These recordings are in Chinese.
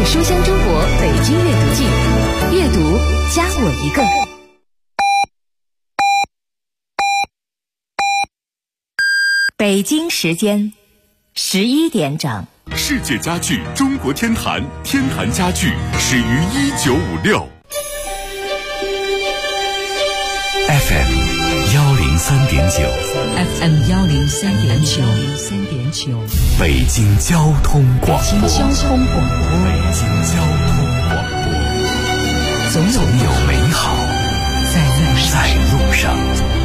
是书香中国北京阅读季，阅读加我一个。北京时间11点整。 世界家具中国天坛，天坛家具始于1956。FM 103.9 FM 103.9 北京交通广播。 北京交通广播，总有美好在路上。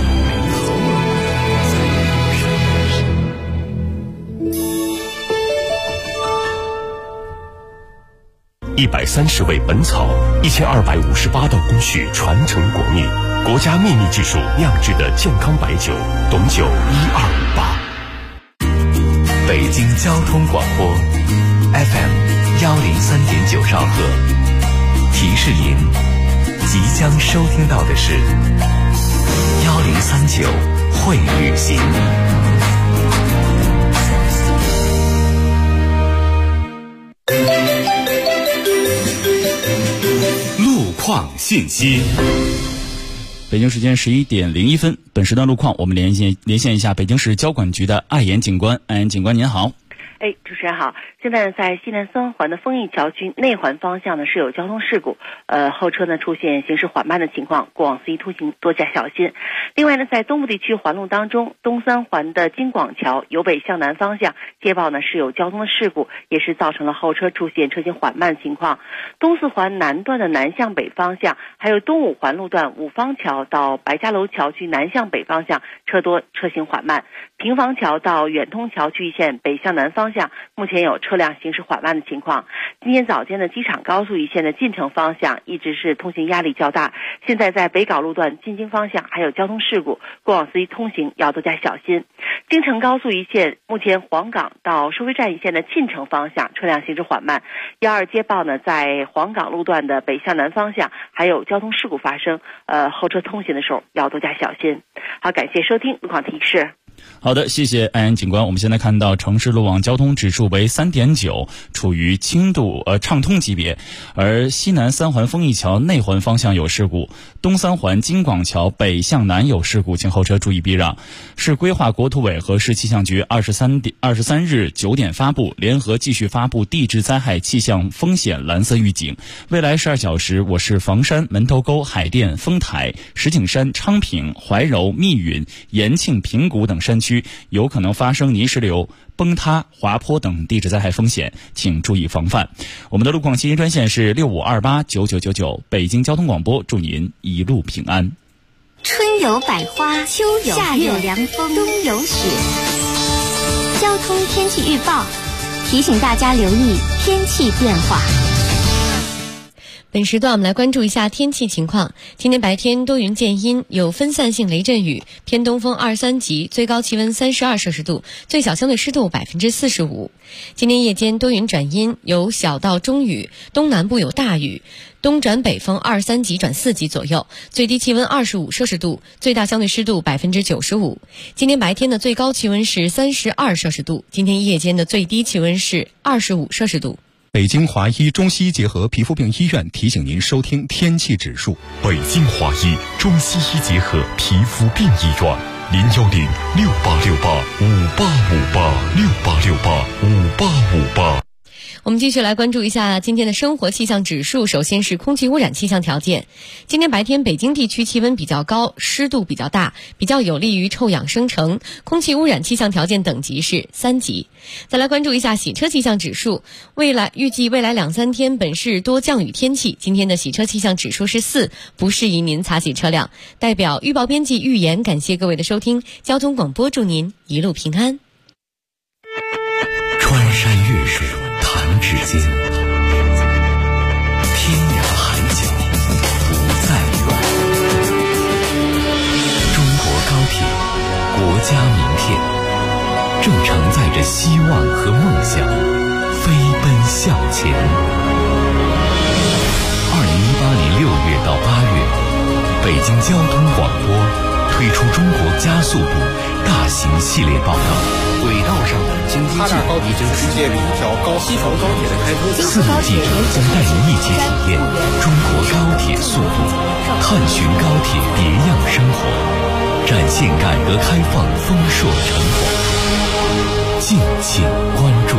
130味本草，1258道工序传承国秘，国家秘密技术酿制的健康白酒，董酒1258。 北京交通广播 FM 103.9兆赫，提示您即将收听到的是1039会旅行。 路况信息。 北京时间11点01分，本时段路况我们连线一下北京市交管局的艾岩警官。艾岩警官您好。 主持人好。现在在西南三环的丰益桥区内环方向呢是有交通事故，后车呢出现行驶缓慢的情况，过往司机通行多加小心。另外呢，在东部地区环路当中，东三环的京广桥由北向南方向接报呢是有交通的事故，也是造成了后车出现车行缓慢的情况。东四环南段的南向北方向，还有东五环路段五方桥到白家楼桥区南向北方向车多，车行缓慢。平房桥到远通桥区域线北向南方向目前有车辆行驶缓慢的情况。今天早间的机场高速一线的进城方向一直是通行压力较大，现在在北碏路段进京方向还有交通事故，过往司机通行要多加小心。京承高速一线目前黄岗到收费站一线的进城方向车辆行驶缓慢，12接报呢在黄岗路段的北向南方向还有交通事故发生，后车通行的时候要多加小心。好，感谢收听路况提示。 好的，谢谢艾岩警官。我们现在看到城市路网交通指数为3.9，处于轻度畅通级别。而西南三环丰益桥内环方向有事故，东三环京广桥北向南有事故，请后车注意避让。市规划国土委和市气象局23日9点发布，联合继续发布地质灾害气象风险蓝色预警。未来12小时，我市房山、门头沟、海淀、丰台、石景山、昌平、怀柔、密云、延庆、平谷等山区有可能发生泥石流、崩塌、滑坡等地质灾害风险，请注意防范。我们的路况信息专线是65289999，北京交通广播，祝您一路平安。 春有百花，秋有夏有凉风，冬有雪。交通天气预报提醒大家留意天气变化。 本时段我们来关注一下天气情况。今天白天多云见阴，有分散性雷阵雨，偏东风2、3级，最高气温32摄氏度，最小相对湿度45%。今天夜间多云转阴，有小到中雨，东南部有大雨，东转北风2、3级转4级左右，最低气温25摄氏度，最大相对湿度95%。今天白天的最高气温是32摄氏度，今天夜间的最低气温是25摄氏度。 北京华医中西医结合皮肤病医院提醒您收听天气指数。 北京华医中西医结合皮肤病医院，0106868586868685858。 我们继续来关注一下今天的生活气象指数。首先是空气污染气象条件。今天白天北京地区气温比较高，湿度比较大，比较有利于臭氧生成，空气污染气象条件等级是3级。再来关注一下洗车气象指数。预计未来2、3天本市多降雨天气，今天的洗车气象指数是4，不适宜您擦洗车辆。代表预报编辑预言，感谢各位的收听，交通广播祝您一路平安。 穿山越水弹指间，天涯海角不再远。中国高铁，国家名片，正承载着希望和梦想，飞奔向前。2018年6月到8月，北京交通广播推出中国加速度大型行系列报道。 轨道上的经济计划， 世界里一条西成高铁的开通。 4路记者将带您一起体验中国高铁速度，探寻高铁别样生活，展现改革开放丰硕成果。敬请关注。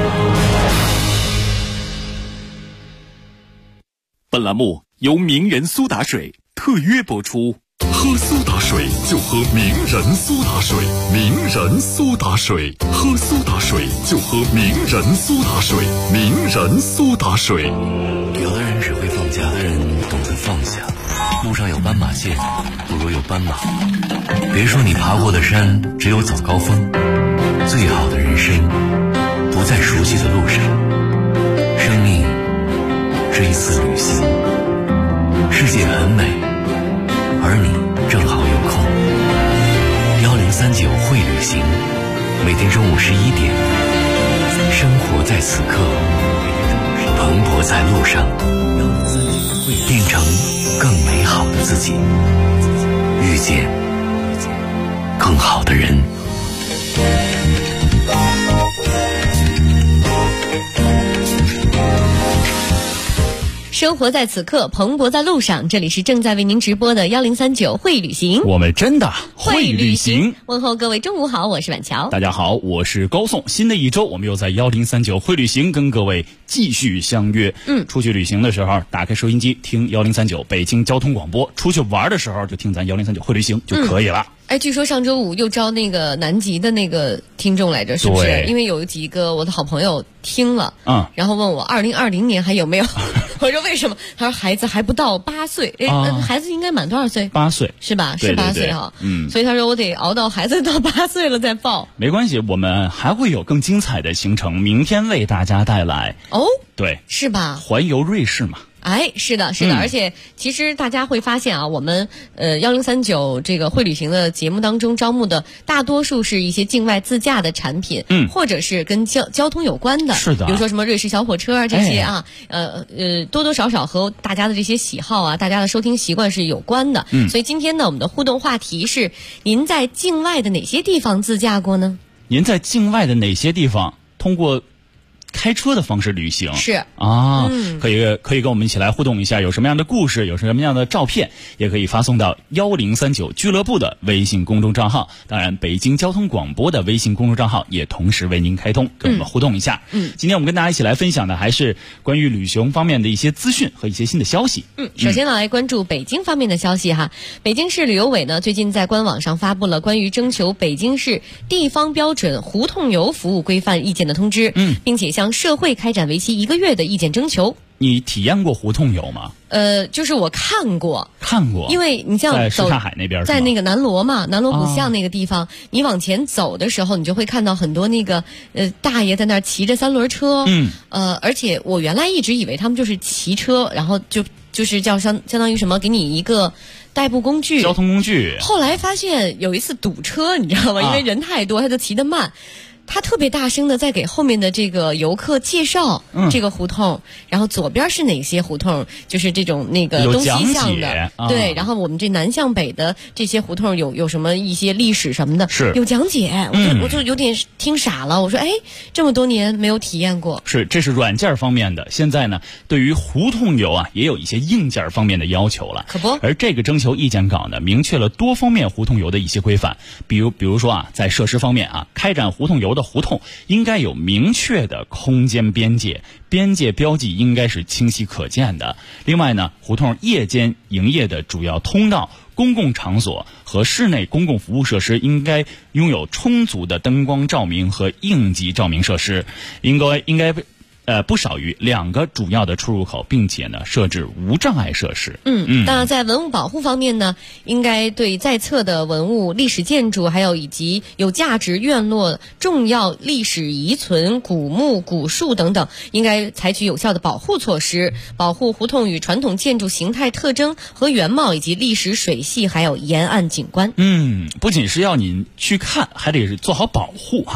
本栏目由名人苏打水特约播出。喝苏打水就喝名人苏打水，名人苏打水，喝苏打水就喝名人苏打水，名人苏打水。 有的人只会放假，有的人懂得放下。路上有斑马线，不如有斑马。别说你爬过的山只有早高峰，最好的人生不在熟悉的路上。生命是一次旅行，世界很美，而你正好有空。1039会旅行，每天中午11点，生活在此刻，蓬勃在路上，变成更美好的自己，遇见更好的人。 生活在此刻，蓬勃在路上。这里是正在为您直播的1039会旅行， 我们真的会旅行。 问候各位中午好，我是婉乔。 大家好，我是高颂。新的一周，我们又在1039会旅行跟各位继续相约。出去旅行的时候，打开收音机听1039北京交通广播；出去玩的时候，就听咱1039会旅行就可以了。 据说上周五又招那个南极的那个听众来着，是不是？因为有几个我的好朋友听了，然后问我2020年还有没有？我说为什么？他说孩子还不到8岁，孩子应该满多少岁？8岁是吧？是8岁哈。所以他说我得熬到孩子到8岁了再报。 没关系，我们还会有更精彩的行程，明天为大家带来。对， 是吧？ 环游瑞士嘛。 是的，是的，而且其实大家会发现啊，我们1039这个会旅行的节目当中招募的大多数是一些境外自驾的产品，或者是跟交通有关的， 是的， 比如说什么瑞士小火车啊这些啊，多多少少和大家的这些喜好啊，大家的收听习惯是有关的。所以今天呢，我们的互动话题是：您在境外的哪些地方自驾过呢？ 您在境外的哪些地方通过开车的方式旅行？ 是啊，可以跟我们一起来互动一下，有什么样的故事，有什么样的照片，也可以发送到1039俱乐部的微信公众账号。当然，北京交通广播的微信公众账号也同时为您开通，跟我们互动一下。今天我们跟大家一起来分享的还是关于旅行方面的一些资讯和一些新的消息。 首先呢，来关注北京方面的消息哈。北京市旅游委呢最近在官网上发布了关于征求北京市地方标准胡同游服务规范意见的通知，并且向社会开展为期1个月的意见征求。 你体验过胡同游吗？ 就是我看过， 因为你像在什刹海那边， 在那个南锣嘛，南锣鼓巷那个地方，你往前走的时候，你就会看到很多那个大爷在那儿骑着3轮车，而且我原来一直以为他们就是骑车，然后就是叫相当于什么，给你一个代步工具、 交通工具。 后来发现有一次堵车，你知道吗？因为人太多，他就骑得慢。他特别大声的在给后面的这个游客介绍这个胡同，然后左边是哪些胡同，就是这种那个东西向的，对，然后我们这南向北的这些胡同有什么一些历史什么的， 是有讲解。我就有点听傻了，我说这么多年没有体验过。 这是软件方面的，现在呢，对于胡同游啊，也有一些硬件方面的要求了。 可不， 而这个征求意见稿呢，明确了多方面胡同游的一些规范，比如说啊，在设施方面啊，开展胡同游的胡同应该有明确的空间边界标记应该是清晰可见的。另外呢，胡同夜间营业的主要通道、公共场所和室内公共服务设施应该拥有充足的灯光照明和应急照明设施，应该不少于2个主要的出入口，并且呢设置无障碍设施。 当然在文物保护方面呢，应该对在册的文物、历史建筑，还有以及有价值院落、重要历史遗存、古木、古树等等，应该采取有效的保护措施，保护胡同与传统建筑形态特征和原貌，以及历史水系还有沿岸景观。 不仅是要您去看，还得是做好保护哈。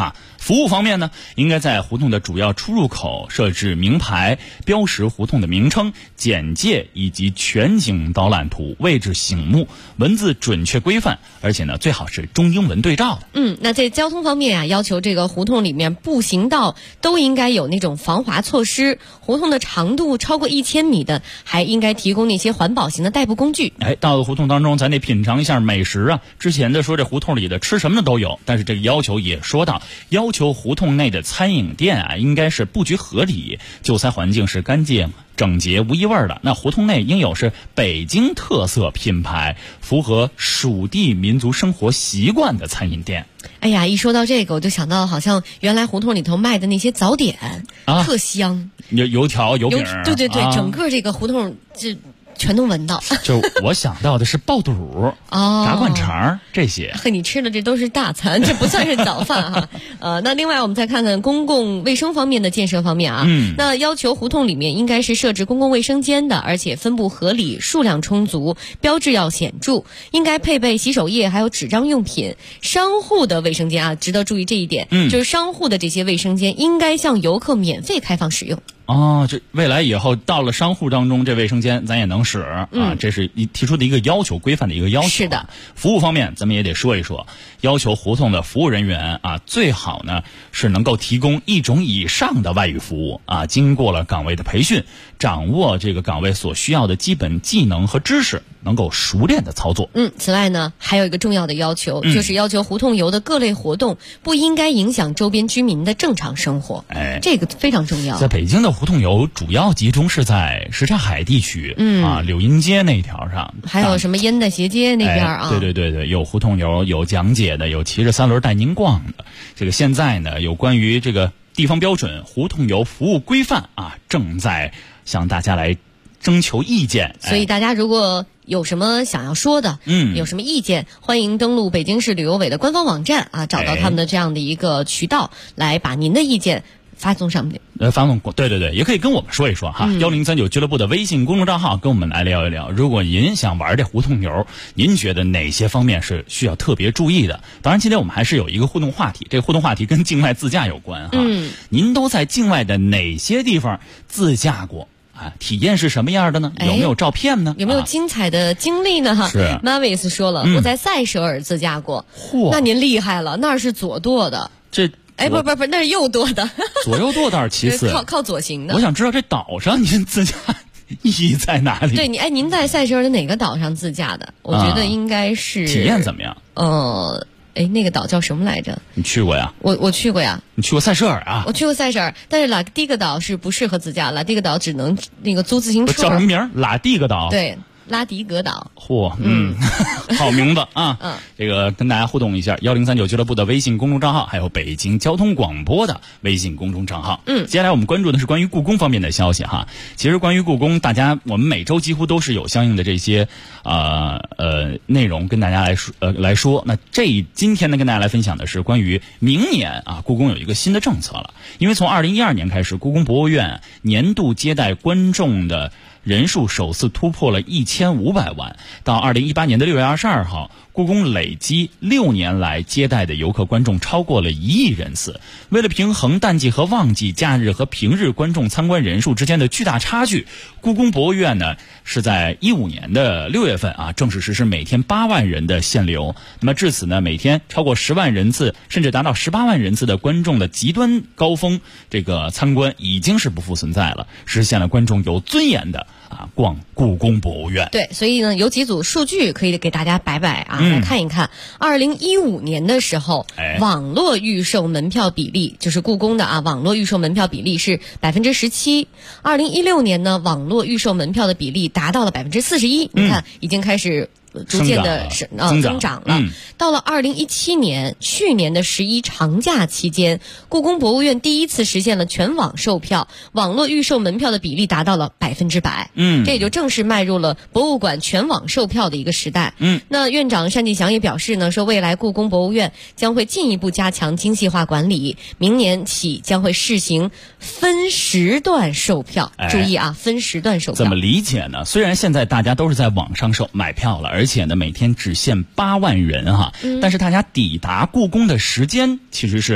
服务方面呢，应该在胡同的主要出入口设置名牌，标识胡同的名称、简介以及全景导览图，位置醒目，文字准确规范，而且呢最好是中英文对照的。 那在交通方面啊，要求这个胡同里面步行道都应该有那种防滑措施，胡同的长度超过1000米的，还应该提供那些环保型的代步工具。 到了胡同当中，咱得品尝一下美食啊。之前的说这胡同里的吃什么的都有，但是这个要求也说到，要求胡同内的餐饮店啊，应该是布局合理，就餐环境是干净整洁无异味的。那胡同内应有是北京特色品牌，符合属地民族生活习惯的餐饮店。 哎呀，一说到这个，我就想到好像原来胡同里头卖的那些早点特香， 油条、油饼， 对，整个这个胡同这全都闻到。 就我想到的是爆肚炸灌肠这些。 你吃的这都是大餐，这不算是早饭哈。那另外我们再看看公共卫生方面的建设方面啊。那要求胡同里面应该是设置公共卫生间的，而且分布合理，数量充足，标志要显著，应该配备洗手液还有纸张用品。商户的卫生间啊，值得注意这一点，就是商户的这些卫生间应该向游客免费开放使用。 这未来以后到了商户当中，这卫生间咱也能使啊，这是提出的一个要求，规范的一个要求。 是的。 服务方面咱们也得说一说，要求胡同的服务人员啊，最好呢是能够提供1种以上的外语服务啊，经过了岗位的培训，掌握这个岗位所需要的基本技能和知识，能够熟练的操作。 此外呢，还有一个重要的要求，就是要求胡同游的各类活动不应该影响周边居民的正常生活。这个非常重要。 在北京的胡同游主要集中是在什刹海地区，柳荫街那条上， 还有什么烟袋斜街那边啊？ 对，有胡同游，有讲解的，有骑着3轮带您逛的。这个现在呢，有关于这个地方标准胡同游服务规范啊，正在向大家来征求意见。 所以大家如果有什么想要说的，有什么意见，欢迎登录北京市旅游委的官方网站啊，找到他们的这样的一个渠道，来把您的意见发送上面。 发送对，也可以跟我们说一说哈。1039俱乐部的微信公众账号跟我们来聊一聊。如果您想玩这胡同游，您觉得哪些方面是需要特别注意的？当然，今天我们还是有一个互动话题，这个互动话题跟境外自驾有关哈。您都在境外的哪些地方自驾过？体验是什么样的呢？有没有照片呢？ 有没有精彩的经历呢？ 是 Mavis 说了，我在塞舌尔自驾过。那您厉害了，那是左舵的。不，那是右舵的。 左右舵倒是其次， 靠左行的。 我想知道这岛上您自驾意义在哪里？ 对，您在塞舌尔的哪个岛上自驾的？我觉得应该是体验怎么样？ 那个岛叫什么来着？ 你去过呀？ 我去过呀。 你去过塞舌尔啊？ 我去过塞舌尔，但是拉蒂格岛是不适合自驾，拉蒂格岛只能那个租自行车。 叫什么名？拉蒂格岛。 对。拉迪格岛。 好名字啊！这个跟大家互动一下，1039俱乐部的微信公众账号，还有北京交通广播的微信公众账号。接下来我们关注的是关于故宫方面的消息哈。其实关于故宫，我们每周几乎都是有相应的这些内容跟大家来说。那今天呢，跟大家来分享的是关于明年啊，故宫有一个新的政策了。因为从2012年开始，故宫博物院年度接待观众的人数首次突破了1500万，到2018年的6月22号，故宫累计6年来接待的游客观众超过了1亿人次。为了平衡淡季和旺季、假日和平日观众参观人数之间的巨大差距，故宫博物院呢是在15年的6月份啊正式实施每天8万人的限流。那么至此呢，每天超过10万人次甚至达到18万人次的观众的极端高峰，这个参观已经是不复存在了，实现了观众有尊严的逛故宫博物院。 对，所以呢，有几组数据可以给大家摆来看一看。2015年的时候，网络预售门票比例，就是故宫的网络预售门票比例是17%。2016年呢，网络预售门票的比例达到了41%。你看，已经开始逐渐的增长了。到了2017年，去年的11长假期间，故宫博物院第一次实现了全网售票，网络预售门票的比例达到了100%。这也就正式迈入了博物馆全网售票的一个时代。那院长单霁翔也表示呢，说未来故宫博物院将会进一步加强精细化管理，明年起将会试行分时段售票。注意啊，分时段售票。 怎么理解呢？虽然现在大家都是在网上买票了，而且呢每天只限8万人哈，但是大家抵达故宫的时间其实是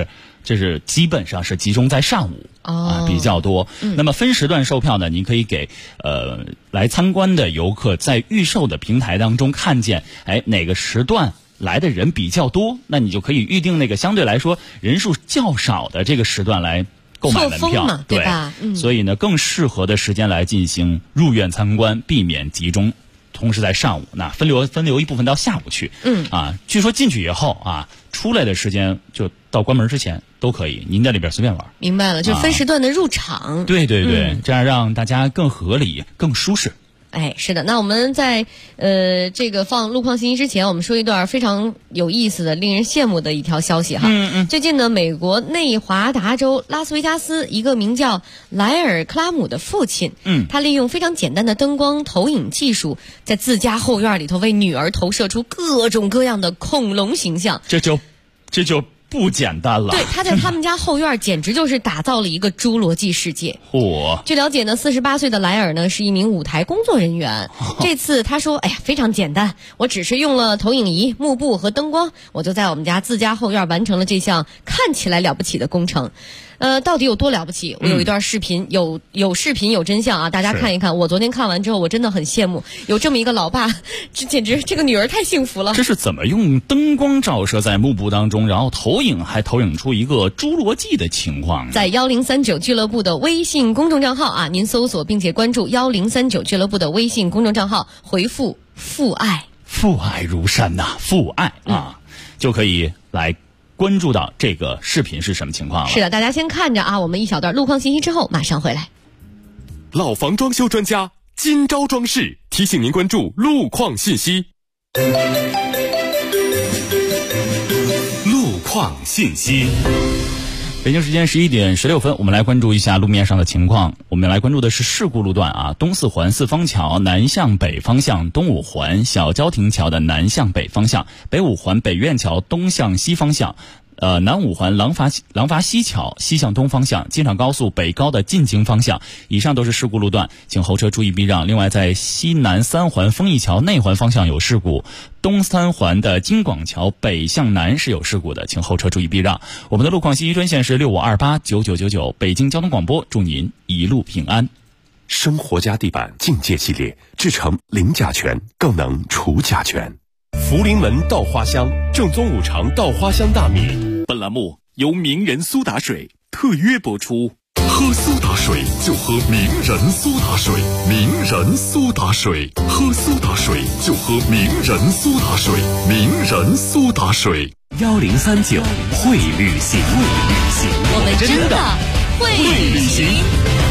这是基本上是集中在上午比较多。那么分时段售票呢，您可以给来参观的游客在预售的平台当中看见，哪个时段来的人比较多，那你就可以预定那个相对来说人数较少的这个时段来购买门票嘛，对吧？ 所以呢，更适合的时间来进行入院参观，避免集中。同时在上午，那分流一部分到下午去。据说进去以后出来的时间就到关门之前都可以，您在里边随便玩。 明白了，就是分时段的入场。 对对对，这样让大家更合理、更舒适。 是的，那我们在这个放路况信息之前，我们说一段非常有意思的、令人羡慕的一条消息哈。最近呢，美国内华达州拉斯维加斯一个名叫莱尔·克拉姆的父亲，他利用非常简单的灯光投影技术，在自家后院里头为女儿投射出各种各样的恐龙形象。 这就不简单了。 对，他在他们家后院简直就是打造了一个侏罗纪世界。据了解呢，48岁的莱尔呢是一名舞台工作人员。这次他说，非常简单，我只是用了投影仪、幕布和灯光，我就在我们家自家后院完成了这项看起来了不起的工程。到底有多了不起？我有一段视频，有视频有真相啊！大家看一看。我昨天看完之后，我真的很羡慕，有这么一个老爸，这简直这个女儿太幸福了。 这是怎么用灯光照射在幕布当中，然后投影出一个侏罗纪的情况？ 在1039俱乐部的微信公众账号您搜索并且关注1039俱乐部的微信公众账号，回复父爱， 父爱如山父爱就可以来关注到这个视频是什么情况了。 是的，大家先看着我们一小段路况信息之后马上回来。 老房装修专家今朝装饰提醒您关注路况信息。路况信息。 北京时间11点16分，我们来关注一下路面上的情况。我们来关注的是事故路段东四环四方桥南向北方向，东五环小交亭桥的南向北方向，北五环北苑桥东向西方向，南五环廊坊西桥西向东方向，京厂高速北高的进京方向，以上都是事故路段，请后车注意避让。另外，在西南三环丰益桥内环方向有事故，东三环的京广桥北向南是有事故的，请后车注意避让。我们的路况信息专线是65289999，北京交通广播，祝您一路平安。 生活家地板境界系列，制成零甲醛，更能除甲醛。福临门稻花香，正宗五常稻花香大米。 本栏目由名人苏打水特约播出。 喝苏打水就喝名人苏打水，名人苏打水，喝苏打水就喝名人苏打水，名人苏打水。 1039会旅行， 我们真的会旅行。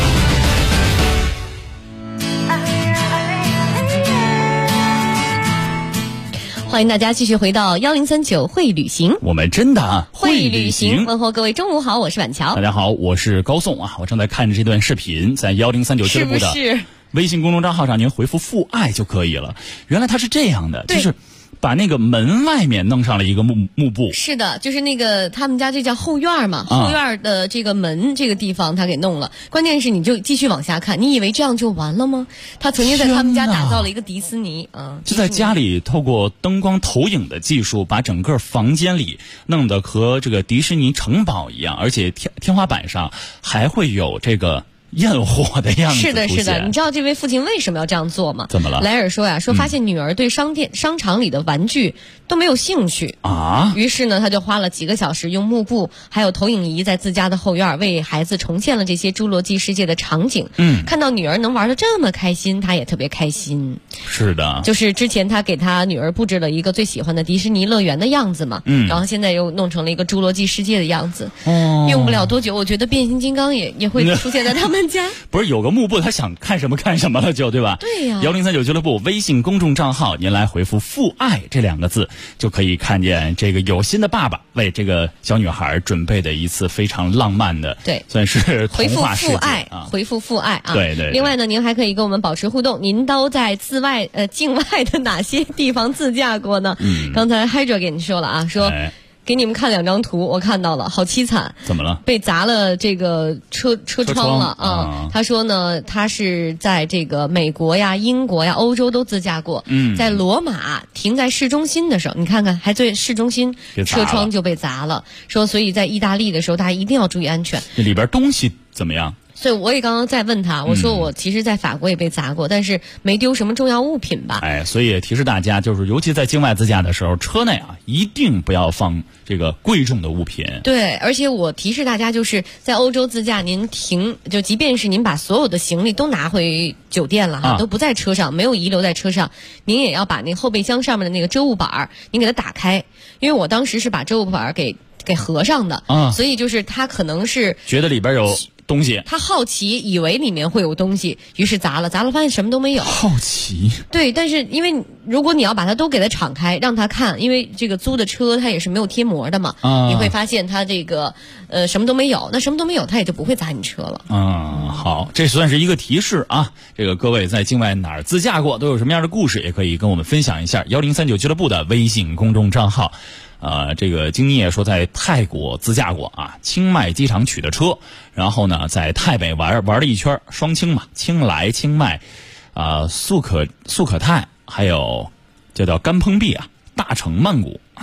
欢迎大家继续回到1039会旅行， 我们真的会旅行。 问候各位中午好，我是婉乔。 大家好，我是高颂我正在看着这段视频，在1039俱乐部的微信公众账号上，您回复父爱就可以了。原来它是这样的，就是把那个门外面弄上了一个幕布。 是的，就是那个他们家这叫后院嘛，后院的这个门这个地方他给弄了。关键是你就继续往下看，你以为这样就完了吗？他曾经在他们家打造了一个迪士尼就在家里透过灯光投影的技术，把整个房间里弄得和这个迪士尼城堡一样，而且天花板上还会有这个焰火的样子。 是的，是的。你知道这位父亲为什么要这样做吗？ 怎么了？ 莱尔说说发现女儿对商场里的玩具都没有兴趣于是呢，他就花了几个小时用幕布还有投影仪在自家的后院为孩子重现了这些侏罗纪世界的场景。看到女儿能玩得这么开心，他也特别开心。 是的， 就是之前他给他女儿布置了一个最喜欢的迪士尼乐园的样子嘛，然后现在又弄成了一个侏罗纪世界的样子。用不了多久，我觉得变形金刚也会出现在他们家。 不是有个幕布，他想看什么看什么了，对吧？ 对呀。 1039俱乐部微信公众账号，您来回复父爱这2个字，就可以看见这个有心的爸爸为这个小女孩准备的一次非常浪漫的，算是童话世界。 回复父爱对。 另外呢，您还可以跟我们保持互动，您都在境外的哪些地方自驾过呢？刚才 Hydra 给您说了说给你们看2张图，我看到了，好凄惨。 怎么了？ 被砸了这个车窗了啊！他说呢，他是在这个美国呀、英国呀、欧洲都自驾过。在罗马停在市中心的时候，你看看，还在市中心，车窗就被砸了。说，所以在意大利的时候，大家一定要注意安全。 这里边东西怎么样？ 所以我也刚刚在问他，我说我其实在法国也被砸过，但是没丢什么重要物品吧。 所以也提示大家，就是尤其在境外自驾的时候，车内啊一定不要放这个贵重的物品。 对，而且我提示大家，就是在欧洲自驾，您就即便是您把所有的行李都拿回酒店了哈，都不在车上，没有遗留在车上，您也要把那后备箱上面的那个遮物板您给它打开，因为我当时是把遮物板给合上的所以就是他可能是觉得里边有东西， 他好奇，以为里面会有东西，于是砸了发现什么都没有。 好奇。对， 但是因为如果你要把它都给它敞开，让他看，因为这个租的车它也是没有贴膜的嘛，你会发现它这个什么都没有，那什么都没有，它也就不会砸你车了。 好，这算是一个提示啊。这个各位在境外哪儿自驾过，都有什么样的故事，也可以跟我们分享一下。1039俱乐部的微信公众账号。这个京妮也说在泰国自驾过啊，清迈机场取的车，然后呢在泰北玩了一圈，双清嘛，清莱、清迈，素可泰，还有叫甘蓬碧啊，大城曼谷啊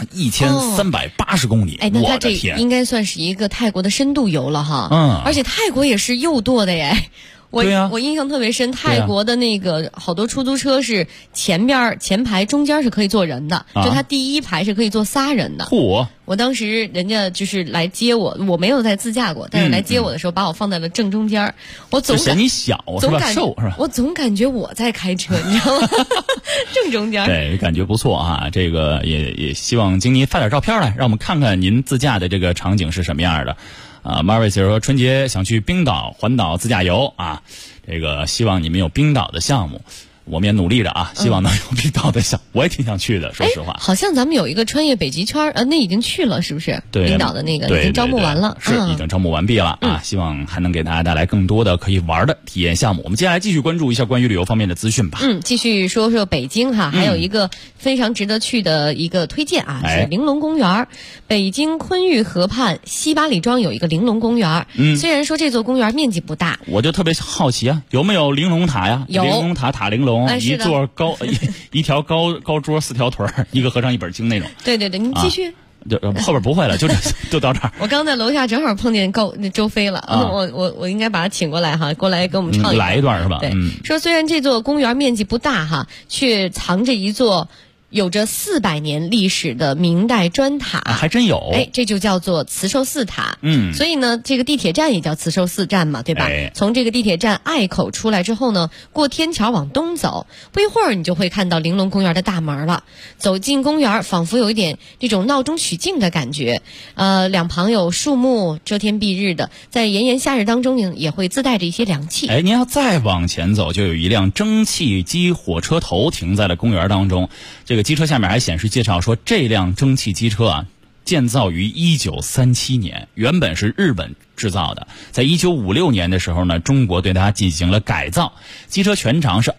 ，1380公里。 那他这应该算是一个泰国的深度游了哈。而且泰国也是右舵的耶。我印象特别深，泰国的那个好多出租车是前排中间是可以坐人的，就他第一排是可以坐3人的。我当时人家就是来接我没有在自驾过，但是来接我的时候把我放在了正中间，我总嫌你小是吧？瘦是吧？ 我总感觉我在开车，你知道吗？正中间。 对，感觉不错啊。这个也希望京妮发点照片来，让我们看看您自驾的这个场景是什么样的。Marvis 说春节想去冰岛环岛自驾游啊，这个希望你们有冰岛的项目，我们也努力着啊，希望能有冰岛的项目，我也挺想去的，说实话。 好像咱们有一个穿越北极圈，那已经去了是不是？ 对， 冰岛的那个已经招募完了， 是已经招募完毕了啊，希望还能给大家带来更多的可以玩的体验项目。我们接下来继续关注一下关于旅游方面的资讯吧。 继续说说北京哈，还有一个非常值得去的一个推荐啊，是玲珑公园。北京昆玉河畔西八里庄有一个玲珑公园，虽然说这座公园面积不大， 我就特别好奇啊，有没有玲珑塔呀？ 有玲珑塔，塔玲珑，一座一条高桌4条腿，一个和尚一本经那种。 对，你继续。 后边不会了，就到这儿。 我刚在楼下正好碰见周飞了，我应该把他请过来哈，过来给我们唱来一段是吧？ 对，说虽然这座公园面积不大哈，却藏着一座有着400年历史的明代砖塔， 还真有。 这就叫做慈寿寺塔。所以呢，这个地铁站也叫慈寿寺站嘛，对吧？从这个地铁站隘口出来之后呢，过天桥往东走，不一会儿你就会看到玲珑公园的大门了。走进公园，仿佛有一点这种闹中取静的感觉。两旁有树木，遮天蔽日的，在炎炎夏日当中也会自带着一些凉气。 您要再往前走，就有一辆蒸汽机火车头停在了公园当中。这个机车下面还显示介绍说，这辆蒸汽机车啊，建造于1937年，原本是日本制造的。在1956年的时候呢，中国对它进行了改造。机车全长是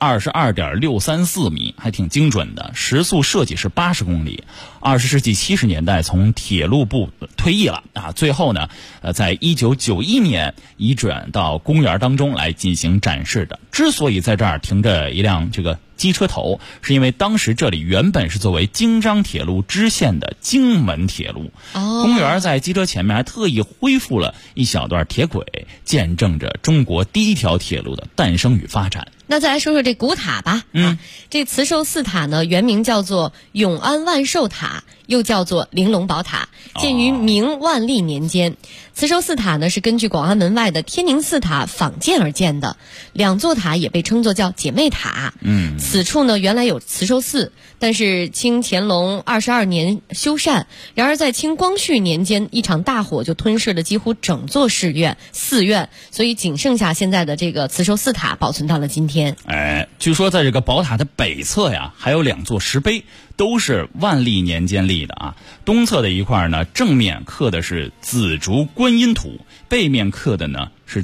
22.634米，还挺精准的。时速设计是80公里。20世纪70年代从铁路部退役了啊，最后呢，在1991年移转到公园当中来进行展示的。之所以在这儿停着一辆这个机车头，是因为当时这里原本是作为京张铁路支线的京门铁路。公园在机车前面还特意恢复了一小段铁轨，见证着中国第一条铁路的诞生与发展。 那再来说说这古塔吧。这慈寿寺塔呢，原名叫做永安万寿塔，又叫做玲珑宝塔，建于明万历年间。慈寿寺塔呢是根据广安门外的天宁寺塔仿建而建的，两座塔也被称作叫姐妹塔。此处呢原来有慈寿寺，但是清乾隆22年修缮，然而在清光绪年间一场大火就吞噬了几乎整座寺院，所以仅剩下现在的这个慈寿寺塔保存到了今天。 据说在这个宝塔的北侧呀，还有2座石碑，都是万历年间立的啊。东侧的一块呢，正面刻的是紫竹观音图，背面刻的呢是叫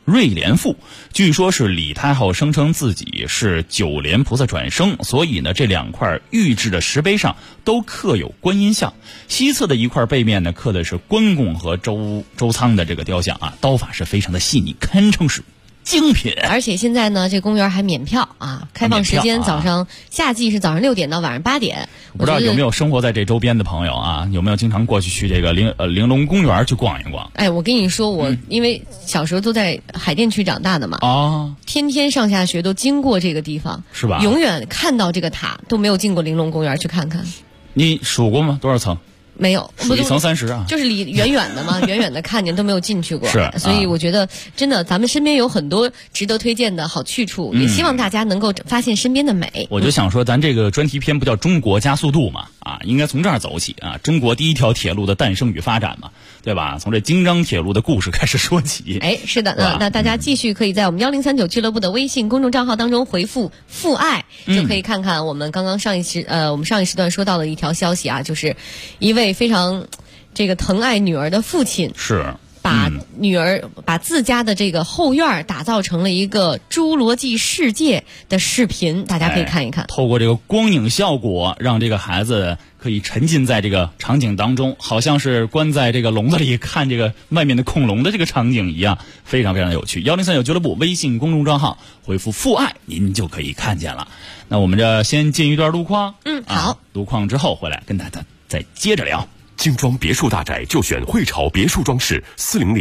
瑞莲赋，据说是李太后声称自己是九莲菩萨转生，所以呢这2块玉制的石碑上都刻有观音像。西侧的一块背面呢刻的是关公和周仓的这个雕像啊，刀法是非常的细腻，堪称是精品。 而且现在呢，这公园还免票啊，开放时间夏季是早上6点到晚上8点。 不知道有没有生活在这周边的朋友啊，有没有经常过去这个玲珑公园去逛一逛？ 哎，我跟你说，我因为小时候都在海淀区长大的嘛，天天上下学都经过这个地方， 是吧？ 永远看到这个塔，都没有进过玲珑公园去看看。 你数过吗？多少层？ 没有， 数1层30啊， 就是远远的嘛，远远的看见都没有进去过。 是， 所以我觉得真的，咱们身边有很多值得推荐的好去处，也希望大家能够发现身边的美。 我就想说，咱这个专题片不叫中国加速度嘛？啊，应该从这儿走起啊！中国第一条铁路的诞生与发展嘛，对吧？从这京张铁路的故事开始说起。 哎，是的，那大家继续可以在我们1039俱乐部的微信公众账号当中回复“父爱”，就可以看看我们刚刚上一时段说到的一条消息啊，就是一位非常这个疼爱女儿的父亲是把自家的这个后院打造成了一个侏罗纪世界的视频，大家可以看一看。 透过这个光影效果，让这个孩子可以沉浸在这个场景当中，好像是关在这个笼子里看这个外面的恐龙的这个场景一样，非常非常有趣。1039俱乐部微信公众账号回复父爱，您就可以看见了。那我们这先进一段路况， 好， 路况之后回来跟大家再接着聊。 精装别墅大宅就选汇潮别墅装饰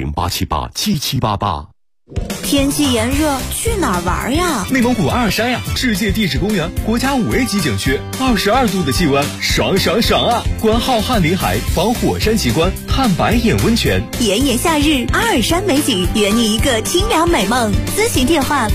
，400-878-7788。 天气炎热，去哪儿玩呀？ 内蒙古阿尔山呀，世界地质公园，国家5A 级景区，22度的气温，爽爽爽啊！观浩瀚林海，访火山奇观，探白眼温泉。 炎炎夏日，阿尔山美景，圆你一个清凉美梦。咨询电话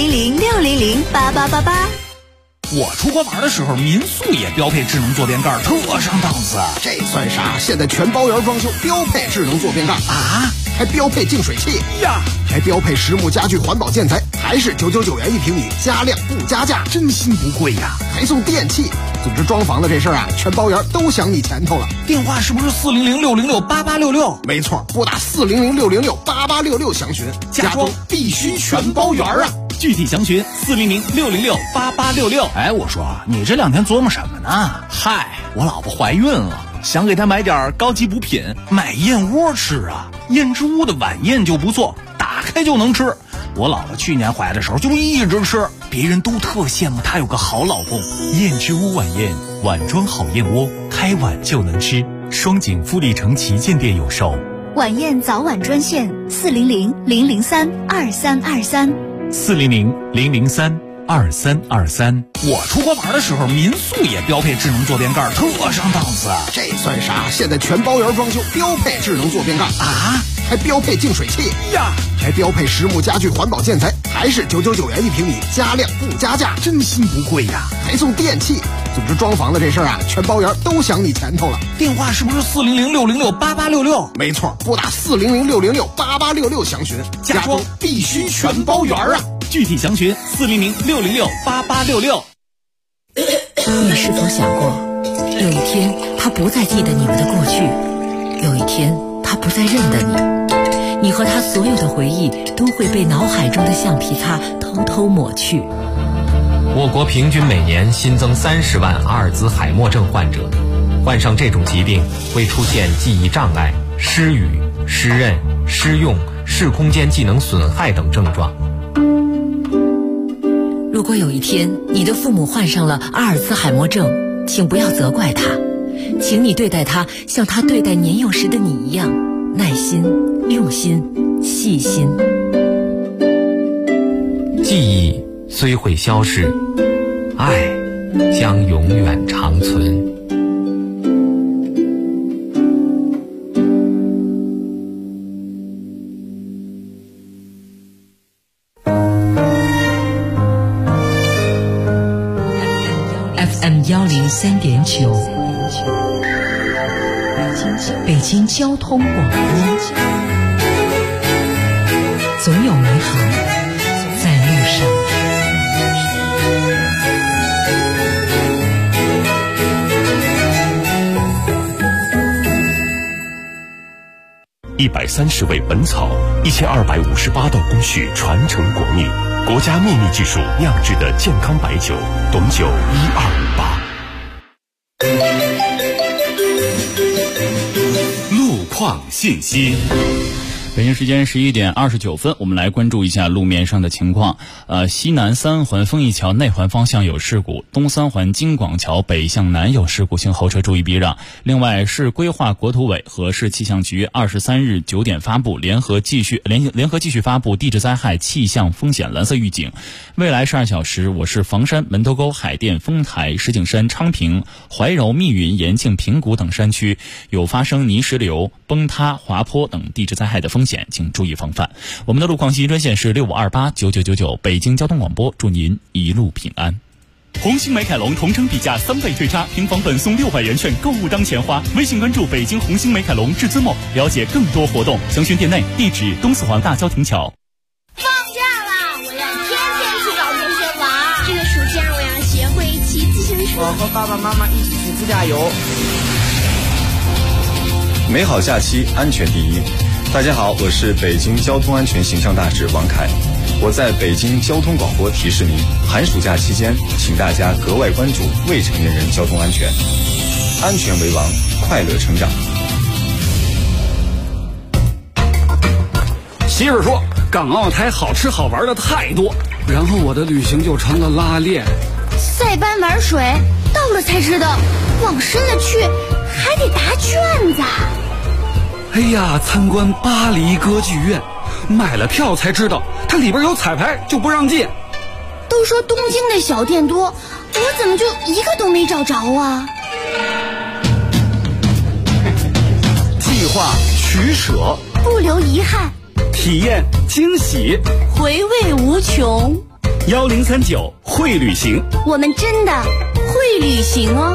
400-600-8888。 我出国玩的时候，民宿也标配智能坐便盖，特上档次。 这算啥？现在全包圆装修标配智能坐便盖啊， 还标配净水器呀， 还标配实木家具环保建材，还是999元1平米，加量不加价， 真心不贵呀！ 还送电器。总之装房子这事儿啊，全包圆都想你前头了。 电话是不是400-606-8866？ 没错，拨打400-606-8866详询， 家装必须全包圆啊！ 具体详询400-606-8866。 哎，我说你这2天琢磨什么呢？ 嗨，我老婆怀孕了，想给她买点高级补品， 买燕窝吃啊。 燕之屋的晚宴就不错，打开就能吃。我老婆去年怀的时候就一直吃，别人都特羡慕她有个好老公。 燕之屋晚宴，碗装好燕窝，开碗就能吃。双井富力城旗舰店有售。 晚宴早晚专线400-003-2323。 400-003-2323。 我出国玩的时候，民宿也标配智能坐便盖，特上档次。 这算啥？现在全包圆装修标配智能坐便盖啊， 还标配净水器呀， 还标配实木家具环保建材，还是999元1平米，加量不加价， 真心不贵呀！ 还送电器。总之装房子这事儿啊，全包圆都想你前头了。 电话是不是400-606-8866？ 没错，拨打400-606-8866详询， 家装必须全包圆啊！ 具体详询400-606-8866。 你是否想过，有一天他不再记得你们的过去，有一天他不再认得你，你和他所有的回忆都会被脑海中的橡皮擦偷偷抹去。 我国平均每年新增30万阿尔兹海默症患者，患上这种疾病会出现记忆障碍、失语、失认、失用、视空间技能损害等症状。 如果有一天你的父母患上了阿尔兹海默症，请不要责怪他，请你对待他像他对待年幼时的你一样，耐心、用心、细心。 记忆虽会消逝，爱将永远长存。 FM 103.9，北京交通广播，总有美好在路上。 130味本草，1258道工序传承国秘，国家秘密技术酿制的健康白酒，董酒1258。路况信息。 北京时间11点29分，我们来关注一下路面上的情况。西南三环丰益桥内环方向有事故，东三环京广桥北向南有事故，请后车注意避让。另外，市规划国土委和市气象局23日9点发布联合继续发布地质灾害气象风险蓝色预警。未来12小时，我市房山、门头沟、海淀、丰台、石景山、昌平、怀柔、密云、延庆、平谷等山区有发生泥石流、崩塌、滑坡等地质灾害的风险，请注意防范。我们的路况信息专线是65289999，北京交通广播，祝您一路平安。 红星美凯龙同城比价3倍对差，平房本送600元券，购物当钱花。微信关注北京红星美凯龙至尊梦，了解更多活动。详询店内，地址东四环大郊亭桥。 放假啦，我要天天去找同学玩。这个暑假我要学会骑自行车。 我和爸爸妈妈一起去自驾游。 美好假期，安全第一。大家好，我是北京交通安全形象大使王凯。我在北京交通广播提示您，寒暑假期间，请大家格外关注未成年人交通安全，安全为王，快乐成长。 媳妇说，港澳台好吃好玩的太多，然后我的旅行就成了拉练。 塞班玩水，到了才知道，往深了去还得答卷子。 哎呀，参观巴黎歌剧院，买了票才知道它里边有彩排，就不让进。 都说东京的小店多，我怎么就一个都没找着啊？ 计划取舍， 不留遗憾， 体验惊喜， 回味无穷。 1039会旅行， 我们真的会旅行哦。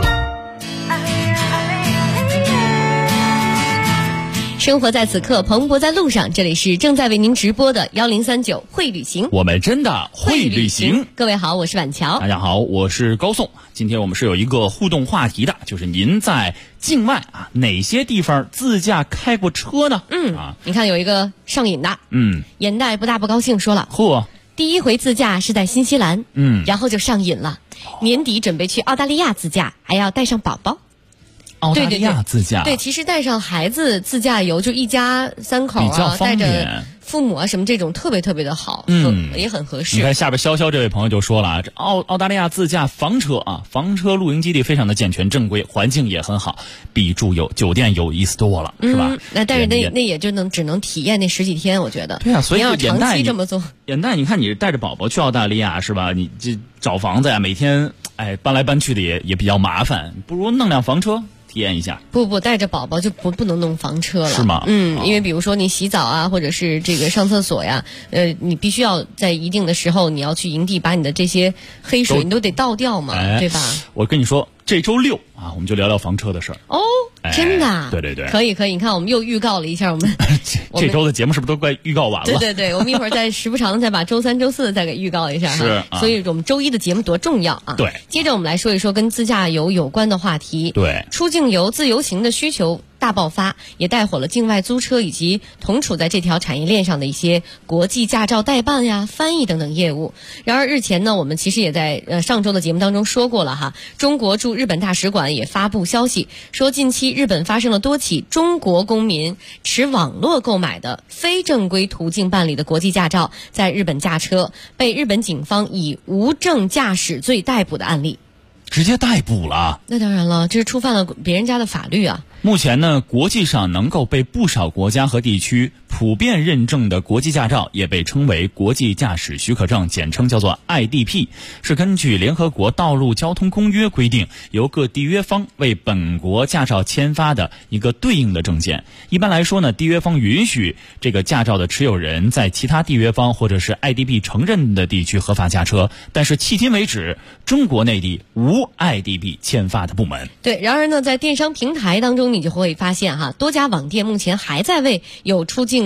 生活在此刻，蓬勃在路上。这里是正在为您直播的1039会旅行， 我们真的会旅行。 各位好，我是婉乔。 大家好，我是高颂。今天我们是有一个互动话题的，就是您在境外哪些地方自驾开过车呢？ 你看有一个上瘾的，眼袋不大不高兴，说了，第一回自驾是在新西兰，然后就上瘾了。年底准备去澳大利亚自驾，还要带上宝宝。 澳大利亚自驾， 对，其实带上孩子自驾游，就一家三口带着父母什么这种特别特别的好，也很合适。 你看下边潇潇这位朋友就说了，这澳大利亚自驾房车房车露营基地非常的健全正规，环境也很好，比酒店有意思多了，是吧？ 那但是那也就只能体验那10几天，我觉得。 对啊，所以要长期这么做。 眼袋，你看你带着宝宝去澳大利亚是吧？你这找房子呀，每天搬来搬去的也比较麻烦，不如弄辆房车。体验一下。 不带着宝宝就不能弄房车了， 是吗？ 因为比如说你洗澡啊，或者是这个上厕所呀，你必须要在一定的时候你要去营地把你的这些黑水你都得倒掉嘛，对吧？ 我跟你说，这周6我们就聊聊房车的事儿。 真的？ 对， 可以，你看我们又预告了一下我们这周的节目是不是都快预告完了？ 对，我们一会儿再时不常的再把周3、周4再给预告一下是所以我们周1的节目多重要啊！ 对， 接着我们来说一说跟自驾游有关的话题。 对， 出境游、自由行的需求大爆发，也带火了境外租车以及同处在这条产业链上的一些国际驾照代办呀、翻译等等业务。然而日前呢，我们其实也在上周的节目当中说过了哈，中国驻日本大使馆也发布消息说，近期日本发生了多起中国公民持网络购买的非正规途径办理的国际驾照，在日本驾车，被日本警方以无证驾驶罪逮捕的案例。 直接逮捕了？ 那当然了，这是触犯了别人家的法律啊。 目前呢，国际上能够被不少国家和地区普遍认证的国际驾照，也被称为国际驾驶许可证，简称叫做 IDP， 是根据联合国道路交通公约规定，由各缔约方为本国驾照签发的一个对应的证件。一般来说呢，缔约方允许这个驾照的持有人在其他缔约方或者是 IDP 承认的地区合法驾车，但是迄今为止，中国内地无 IDP 签发的部门。 对，然而呢，在电商平台当中，你就会发现多家网店目前还在为有出境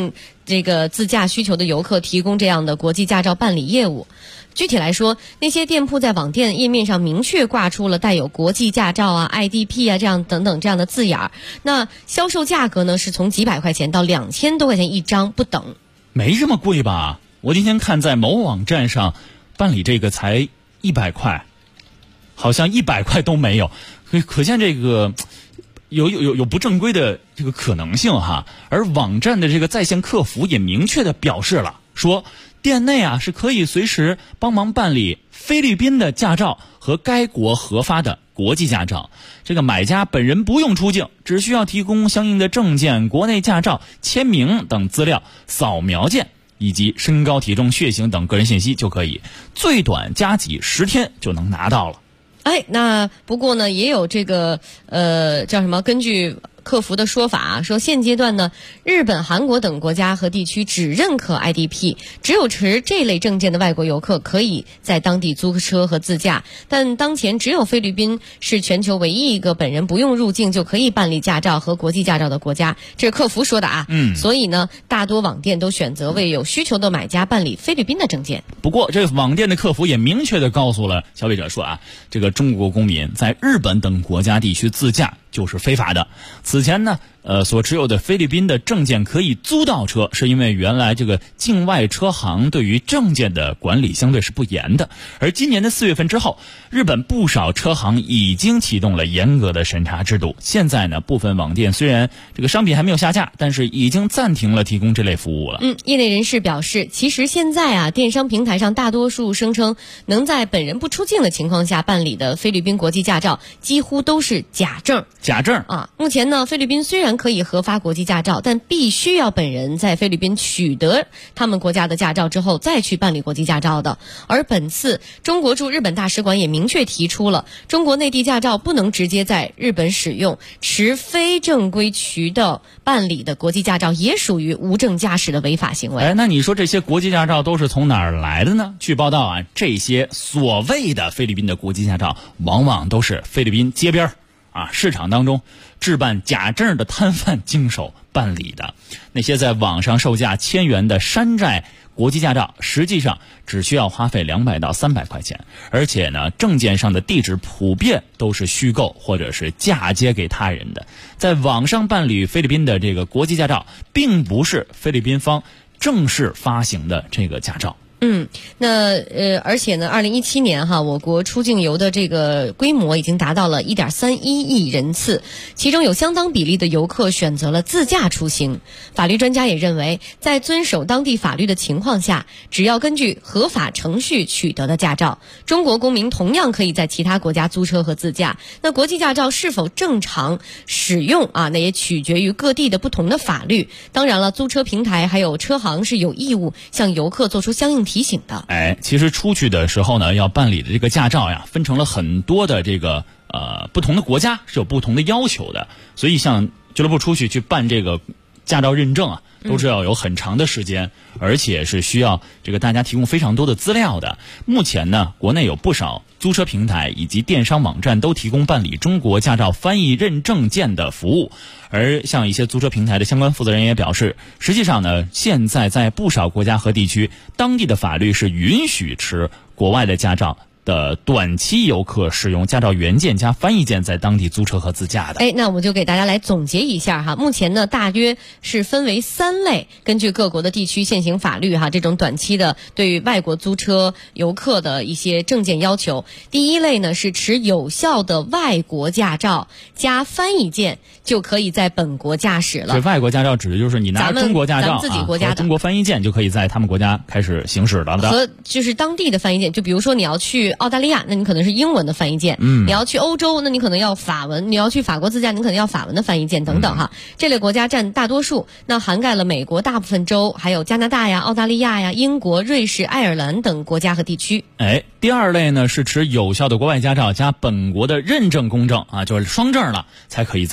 这个自驾需求的游客提供这样的国际驾照办理业务。具体来说，那些店铺在网店页面上明确挂出了带有国际驾照啊、IDP 啊这样等等这样的字眼儿。那销售价格呢是从几百块钱到2000多块钱一张不等。 没这么贵吧？我今天看在某网站上办理这个才100块，好像100块都没有，可见这个有不正规的这个可能性哈。而网站的这个在线客服也明确的表示了，说店内啊是可以随时帮忙办理菲律宾的驾照和该国核发的国际驾照。这个买家本人不用出境，只需要提供相应的证件、国内驾照、签名等资料、扫描件以及身高、体重、血型等个人信息就可以，最短加急10天就能拿到了。 那不过呢，也有这个叫什么？根据客服的说法说现阶段呢，日本、韩国等国家和地区只认可 IDP， 只有持这类证件的外国游客可以在当地租车和自驾。但当前只有菲律宾是全球唯一一个本人不用入境就可以办理驾照和国际驾照的国家，这是客服说的啊。所以呢，大多网店都选择为有需求的买家办理菲律宾的证件。 不过，这个网店的客服也明确地告诉了消费者说啊，这个中国公民在日本等国家地区自驾就是非法的。此前呢，所持有的菲律宾的证件可以租到车，是因为原来这个境外车行对于证件的管理相对是不严的。而今年的4月份之后，日本不少车行已经启动了严格的审查制度。现在呢，部分网店虽然这个商品还没有下架，但是已经暂停了提供这类服务了。 业内人士表示，其实现在啊，电商平台上大多数声称能在本人不出境的情况下办理的菲律宾国际驾照，几乎都是假证。目前呢，菲律宾虽然可以核发国际驾照，但必须要本人在菲律宾取得他们国家的驾照之后再去办理国际驾照的。而本次中国驻日本大使馆也明确提出了，中国内地驾照不能直接在日本使用，持非正规渠道办理的国际驾照也属于无证驾驶的违法行为。 那你说这些国际驾照都是从哪儿来的呢？据报道啊，这些所谓的菲律宾的国际驾照往往都是菲律宾街边市场当中置办假证的摊贩经手办理的。那些在网上售价1000元的山寨国际驾照，实际上只需要花费200到300块钱，而且呢，证件上的地址普遍都是虚构或者是嫁接给他人的。在网上办理菲律宾的这个国际驾照，并不是菲律宾方正式发行的这个驾照。 而且呢，2017年我国出境游的这个规模已经达到了1.31亿人次，其中有相当比例的游客选择了自驾出行。法律专家也认为，在遵守当地法律的情况下，只要根据合法程序取得的驾照，中国公民同样可以在其他国家租车和自驾。那国际驾照是否正常使用那也取决于各地的不同的法律。当然了，租车平台还有车行是有义务向游客做出相应提醒的。 其实出去的时候呢，要办理的这个驾照呀，分成了很多的这个不同的国家是有不同的要求的，所以像俱乐部出去办这个驾照认证都是要有很长的时间，而且是需要这个大家提供非常多的资料的。目前呢，国内有不少租车平台以及电商网站都提供办理中国驾照翻译认证件的服务。而像一些租车平台的相关负责人也表示，实际上呢，现在在不少国家和地区，当地的法律是允许持国外的驾照的短期游客使用驾照原件加翻译件在当地租车和自驾的。 那我们就给大家来总结一下目前呢，大约是分为3类，根据各国的地区现行法律这种短期的对于外国租车游客的一些证件要求。第一类呢，是持有效的外国驾照加翻译件就可以在本国驾驶了。 这外国驾照指的就是你拿中国驾照自己国家的中国翻译件就可以在他们国家开始行驶了的。 和就是当地的翻译件，就比如说你要去澳大利亚，那你可能是英文的翻译件；你要去欧洲，那你可能要法文；你要去法国自驾，你可能要法文的翻译件等等这类国家占大多数，那涵盖了美国大部分州，还有加拿大呀、澳大利亚呀、英国、瑞士、爱尔兰等国家和地区。 第二类呢，是持有效的国外驾照加本国的认证公证就是双证了，才可以在本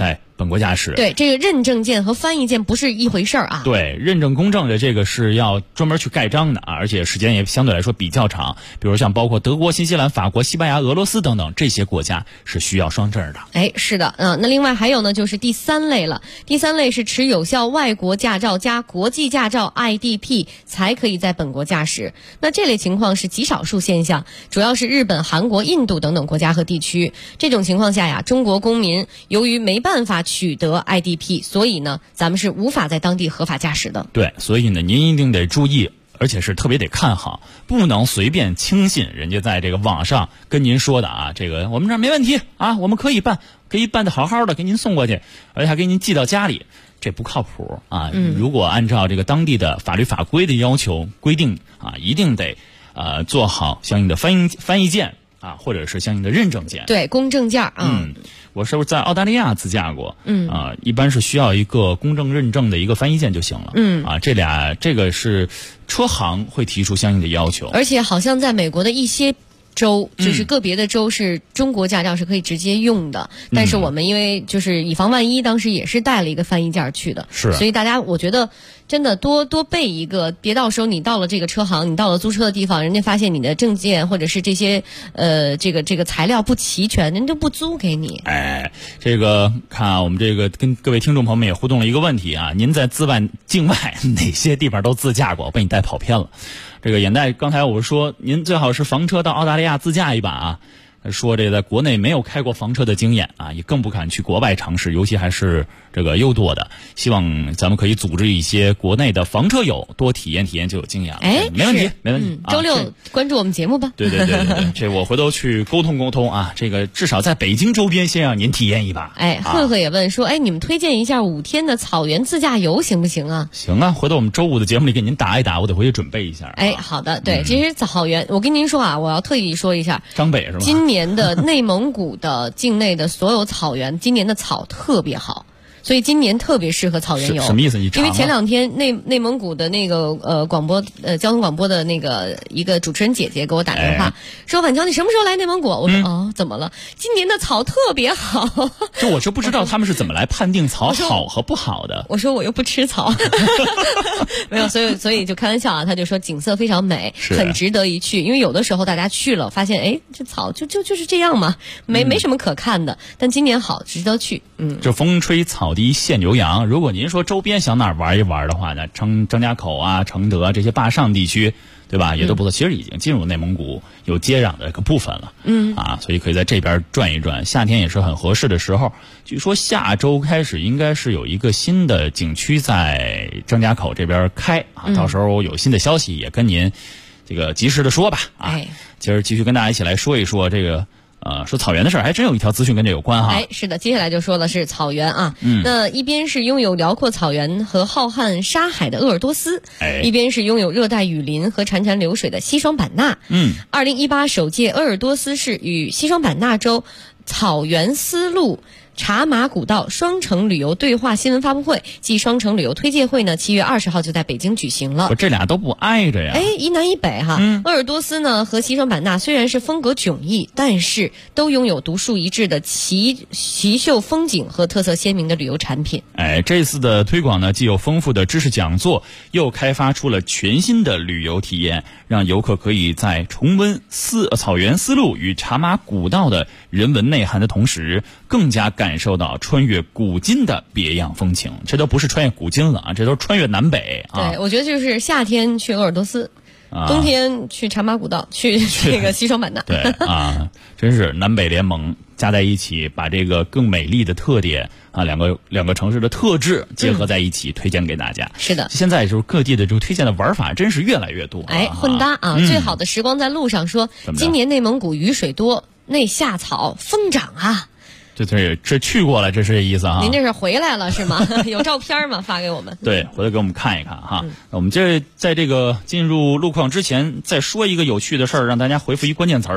本国驾驶。 对，这个认证件和翻译件不是一回事儿啊。 对，认证公证的这个是要专门去盖章的啊，而且时间也相对来说比较长。比如像包括德国、新西兰、法国、西班牙、俄罗斯等等这些国家是需要双证的。 哎，是的，那另外还有呢，就是第3类了。第3类是持有效外国驾照加国际驾照 IDP 才可以在本国驾驶。那这类情况是极少数现象，主要是日本、韩国、印度等等国家和地区。这种情况下呀，中国公民由于没办法取得 IDP， 所以呢，咱们是无法在当地合法驾驶的。 对，所以呢，您一定得注意，而且是特别得看好，不能随便轻信人家在这个网上跟您说的啊，这个我们这儿没问题啊，我们可以办得好好的，给您送过去，而且还给您寄到家里。这不靠谱啊！如果按照这个当地的法律法规的要求规定啊，一定得做好相应的翻译件啊，或者是相应的认证件。 对，公证件啊。 我是不是在澳大利亚自驾过？一般是需要一个公证认证的一个翻译件就行了。这个是车行会提出相应的要求。 而且好像在美国的一些州，就是个别的州是中国驾照是可以直接用的，但是我们因为就是以防万一，当时也是带了一个翻译件去的， 是， 所以大家我觉得真的多备一个，别到时候你到了这个车行，你到了租车的地方，人家发现你的证件或者是这些这个材料不齐全，人家不租给你。 哎，这个看啊，我们这个跟各位听众朋友们也互动了一个问题啊，您在境外哪些地方都自驾过？被你带跑偏了。这个眼袋，刚才我说您最好是房车到澳大利亚自驾一把啊。说这在国内没有开过房车的经验啊，也更不敢去国外尝试，尤其还是这个优多的。希望咱们可以组织一些国内的房车友多体验体验，就有经验了。 哎， 没问题，没问题。 周六关注我们节目吧。 对，这我回头去沟通啊。这个至少在北京周边先让您体验一把。 哎，慧慧也问说，哎，你们推荐一下5天的草原自驾游行不行啊？ 行啊，回头我们周5的节目里给您打一打，我得回去准备一下。 哎，好的，对，其实草原，我跟您说啊，我要特意说一下， 张北是吧？ 今年的内蒙古的境内的所有草原，今年的草特别好。所以今年特别适合草原游。 什么意思？你因为前2天内蒙古的那个广播交通广播的那个一个主持人姐姐给我打电话，说晚娇你什么时候来内蒙古？我说怎么了？今年的草特别好。 就我是不知道他们是怎么来判定草好和不好的。 我说我又不吃草，没有，所以就开玩笑啊，他就说景色非常美，很值得一去。因为有的时候大家去了发现，哎，这草就是这样嘛，没什么可看的。但今年好，值得去。 这风吹草低见牛羊。如果您说周边想哪儿玩一玩的话呢，张家口啊、承德这些坝上地区，对吧，也都不错。其实已经进入内蒙古有接壤的这个部分了，所以可以在这边转一转。夏天也是很合适的时候。据说下周开始应该是有一个新的景区在张家口这边开啊，到时候有新的消息也跟您这个及时的说吧。今儿继续跟大家一起来说一说这个。说草原的事儿，还真有一条资讯跟这有关哈。 哎，是的，接下来就说的是草原啊。那一边是拥有辽阔草原和浩瀚沙海的鄂尔多斯，一边是拥有热带雨林和潺潺流水的西双版纳。2018首届鄂尔多斯市与西双版纳州草原丝路茶马古道双城旅游对话新闻发布会暨双城旅游推介会呢，7月20号就在北京举行了。 这俩都不挨着呀？ 哎，一南一北哈。鄂尔多斯呢和西双版纳虽然是风格迥异，但是都拥有独树一帜的奇秀风景和特色鲜明的旅游产品。 哎，这次的推广呢，既有丰富的知识讲座，又开发出了全新的旅游体验，让游客可以在重温草原丝路与茶马古道的人文内涵的同时，更加感受到穿越古今的别样风情。这都不是穿越古今了啊，这都是穿越南北啊。 对，我觉得就是夏天去鄂尔多斯，冬天去茶马古道，去这个西双版纳。 对啊，真是南北联盟加在一起，把这个更美丽的特点啊，两个城市的特质结合在一起，推荐给大家。 是的， 现在就是各地的这个推荐的玩法真是越来越多。 哎，混搭啊，最好的时光在路上说，今年内蒙古雨水多，内夏草疯长啊。 这去过了，这是这意思哈。 您这是回来了是吗？有照片吗？发给我们。 对，回头给我们看一看哈。我们在这个进入路况之前，再说一个有趣的事儿，让大家回复一关键词儿吧。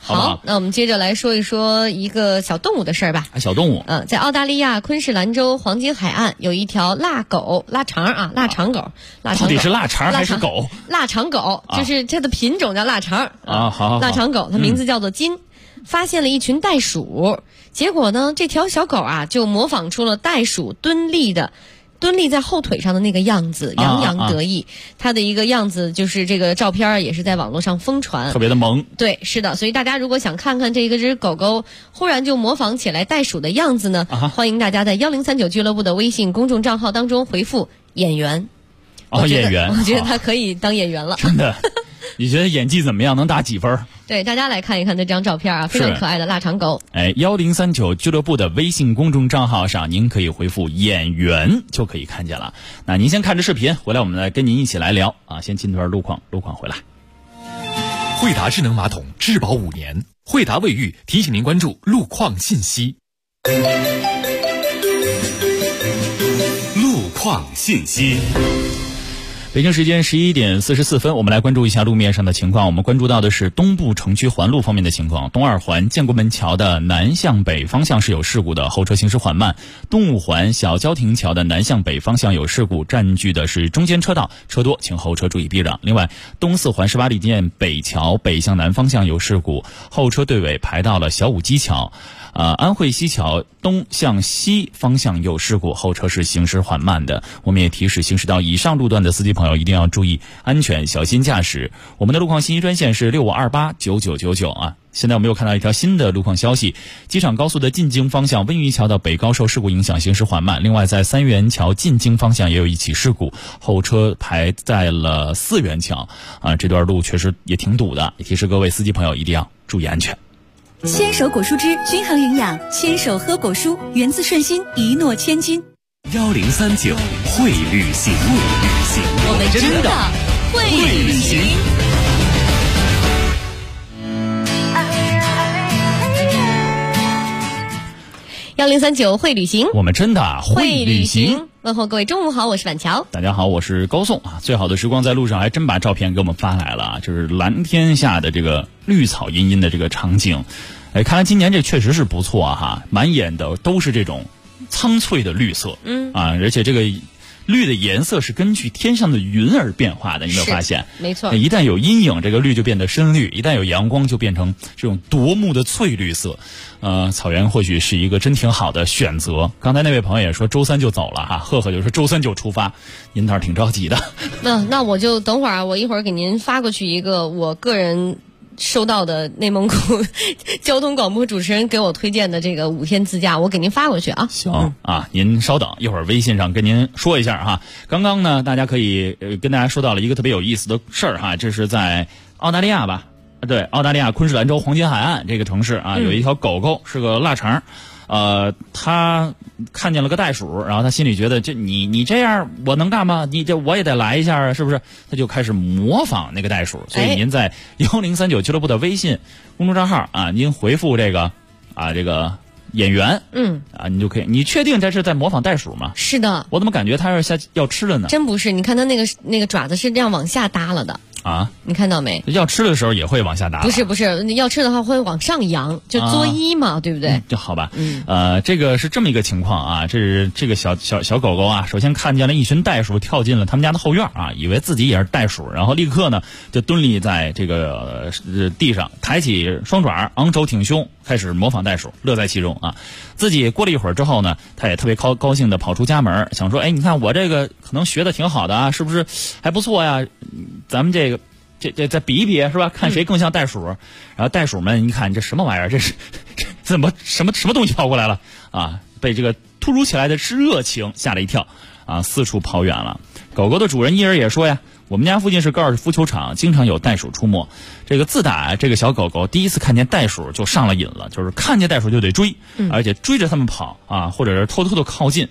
好不好？ 那我们接着来说一说一个小动物的事儿吧。 小动物。 在澳大利亚昆士兰州黄金海岸有一条腊肠狗。 到底是腊肠还是狗？ 腊肠狗就是它的品种叫腊肠好。 腊肠狗，它名字叫做金。发现了一群袋鼠，结果呢，这条小狗就模仿出了袋鼠蹲立在后腿上的那个样子，洋洋得意。它的一个样子就是这个照片也是在网络上疯传， 特别的萌。 对，是的，所以大家如果想看看这只狗狗忽然就模仿起来袋鼠的样子呢，欢迎大家在1039俱乐部的微信公众账号当中回复演员。 演员， 我觉得他可以当演员了。 真的，你觉得演技怎么样？能打几分？ 对，大家来看一看这张照片非常可爱的腊肠狗。 1039俱乐部的微信公众账号上，您可以回复演员就可以看见了。那您先看着视频，回来我们来跟您一起来聊先进段路况回来。 惠达智能马桶质保5年，惠达卫浴提醒您关注路况信息。路况信息。 北京时间11点44分，我们来关注一下路面上的情况。我们关注到的是东部城区环路方面的情况。东二环建国门桥的南向北方向是有事故的，后车行驶缓慢。东五环小郊亭桥的南向北方向有事故，占据的是中间车道，车多，请后车注意避让。另外，东四环18里店北桥北向南方向有事故，后车队尾排到了小武基桥。安慧西桥东向西方向有事故，后车是行驶缓慢的。我们也提示行驶到以上路段的司机朋友一定要注意安全，小心驾驶。我们的路况信息专线是65289999现在我们又看到一条新的路况消息，机场高速的进京方向温榆桥到北高受事故影响行驶缓慢。另外在三元桥进京方向也有一起事故，后车排在了四元桥这段路确实也挺堵的，也提示各位司机朋友一定要注意安全。 牵手果蔬汁均衡营养，牵手喝果蔬，源自顺心，一诺千金。 1039会旅行， 我们真的会旅行。 1039会旅行， 我们真的会旅行。 问候各位中午好，我是板桥。 大家好，我是高颂最好的时光在路上，还真把照片给我们发来了就是蓝天下的这个绿草茵茵的这个场景。看来今年这确实是不错满眼的都是这种苍翠的绿色。而且这个绿的颜色是根据天上的云而变化的，你有没有发现？ 没错， 一旦有阴影，这个绿就变得深绿；一旦有阳光，就变成这种夺目的翠绿色。草原或许是一个真挺好的选择。刚才那位朋友也说周三就走了赫赫就说周三就出发，您倒是挺着急的。 那我就等会儿，我一会儿给您发过去一个我个人收到的内蒙古交通广播主持人给我推荐的这个5天自驾，我给您发过去行您稍等一会儿，微信上跟您说一下刚刚呢，大家可以跟大家说到了一个特别有意思的事儿这是在澳大利亚吧？对，澳大利亚昆士兰州黄金海岸这个城市有一条狗狗是个腊肠。他看见了个袋鼠，然后他心里觉得你这样我能干吗？我也得来一下是不是？他就开始模仿那个袋鼠。所以您在1039俱乐部的微信公众账号您回复这个演员你就可以。你确定这是在模仿袋鼠吗？ 是的。 我怎么感觉他是要吃了呢？ 真不是，你看他那个爪子是这样往下耷了的。你看到没？ 要吃的时候也会往下打。 不是，要吃的话会往上扬，就作揖嘛，对不对？ 就好吧。这个是这么一个情况这是这个小狗狗首先看见了一群袋鼠跳进了他们家的后院以为自己也是袋鼠，然后立刻呢就蹲立在这个地上，抬起双爪，昂首挺胸，开始模仿袋鼠，乐在其中自己过了一会儿之后呢，他也特别高兴的跑出家门，想说你看我这个可能学的挺好的是不是还不错呀？咱们这再比一比是吧？看谁更像袋鼠。然后袋鼠们一看这什么玩意儿，这怎么什么东西跑过来了被这个突如其来的热情吓了一跳四处跑远了。狗狗的主人伊尔也说呀，我们家附近是高尔夫球场，经常有袋鼠出没。这个自打这个小狗狗第一次看见袋鼠就上了瘾了，就是看见袋鼠就得追，而且追着它们跑或者是偷偷的靠近。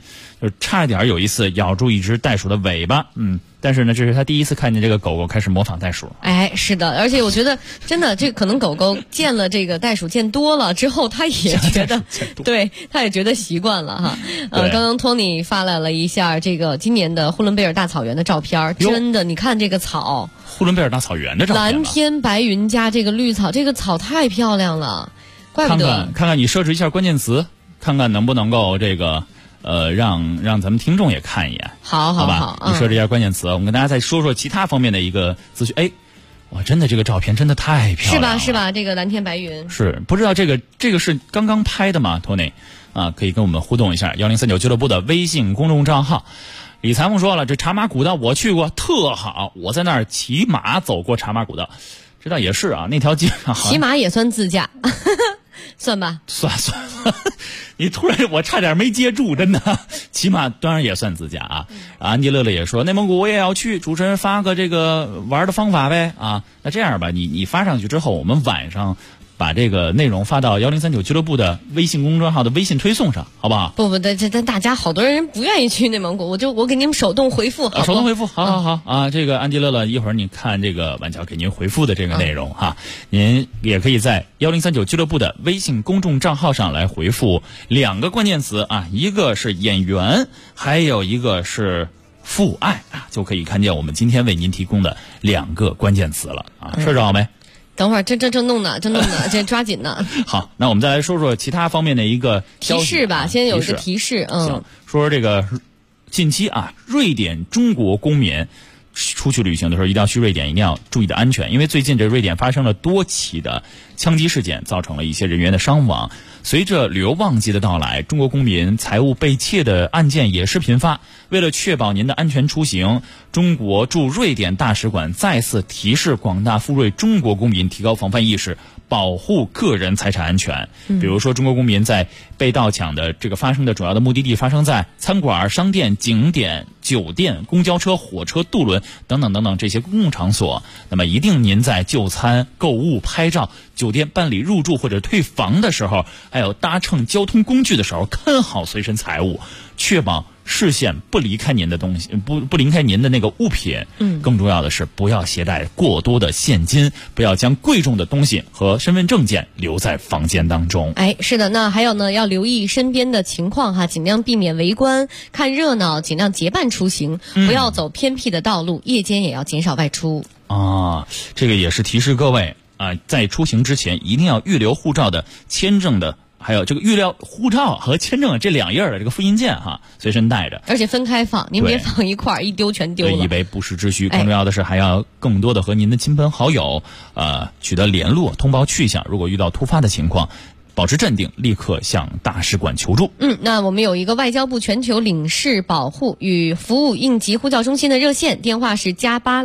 就差一点有一次咬住一只袋鼠的尾巴，但是呢，这是他第一次看见这个狗狗开始模仿袋鼠。 哎，是的，而且我觉得真的，这可能狗狗见了这个袋鼠见多了之后，它也觉得，对，它也觉得习惯了哈。刚刚托尼发来了一下这个今年的呼伦贝尔大草原的照片，真的，你看这个草， 呼伦贝尔大草原的照片， 蓝天白云加这个绿草，这个草太漂亮了，怪不得。 看看你设置一下关键词，看看能不能够这个。让咱们听众也看一眼，好吧？你设置一下关键词，我们跟大家再说说其他方面的一个资讯。哎，哇，真的这个照片真的太漂亮了， 是吧？这个蓝天白云是不知道这个是刚刚拍的吗？托尼啊，可以跟我们互动一下。1039俱乐部的微信公众账号。李裁缝说了，这茶马古道我去过，特好，我在那儿骑马走过茶马古道，这倒也是啊，那条街上骑马也算自驾。算吧， 算，你突然我差点没接住，真的，骑马当然也算自驾啊。安迪乐乐也说内蒙古我也要去，主持人发个这个玩的方法呗啊。那这样吧，你发上去之后，我们晚上把这个内容发到1039俱乐部的微信公众号的微信推送上，好不好？ 不，这大家好多人不愿意去内蒙古，我给你们手动回复，好， 手动回复，好啊。这个安迪乐乐一会儿你看这个晚乔给您回复的这个内容哈，您也可以在1039俱乐部的微信公众账号上来回复2个关键词啊，一个是演员，还有一个是父爱啊，就可以看见我们今天为您提供的2个关键词了啊，设置好没？ 等会儿，正弄呢，这抓紧呢。 好，那我们再来说说其他方面的一个提示吧。先有一个提示， 行，说这个近期啊，瑞典中国公民出去旅行的时候，一定要去瑞典，一定要注意的安全，因为最近这瑞典发生了多起的枪击事件，造成了一些人员的伤亡。随着旅游旺季的到来，中国公民财物被窃的案件也是频发。为了确保您的安全出行，中国驻瑞典大使馆再次提示广大赴瑞中国公民提高防范意识，保护个人财产安全。比如说，中国公民在被盗抢的这个发生的主要的目的地发生在餐馆、商店、景点、酒店、公交车、火车、渡轮等等这些公共场所，那么一定您在就餐、购物、拍照、酒店办理入住或者退房的时候，还有搭乘交通工具的时候，看好随身财物，确保视线不离开您的东西，不离开您的那个物品。更重要的是不要携带过多的现金，不要将贵重的东西和身份证件留在房间当中。 哎，是的，那还有呢，要留意身边的情况哈，尽量避免围观、看热闹，尽量结伴出行，不要走偏僻的道路，夜间也要减少外出。 啊，这个也是提示各位啊，在出行之前一定要预留护照的、签证的。还有这个预料护照和签证这2页的这个复印件哈，随身带着， 而且分开放，您别放一块儿，一丢全丢了， 以为不时之需。更重要的是，还要更多的和您的亲朋好友取得联络，通报去向。如果遇到突发的情况，保持镇定，立刻向大使馆求助。 那我们有一个外交部全球领事保护与服务应急呼叫中心的热线，电话是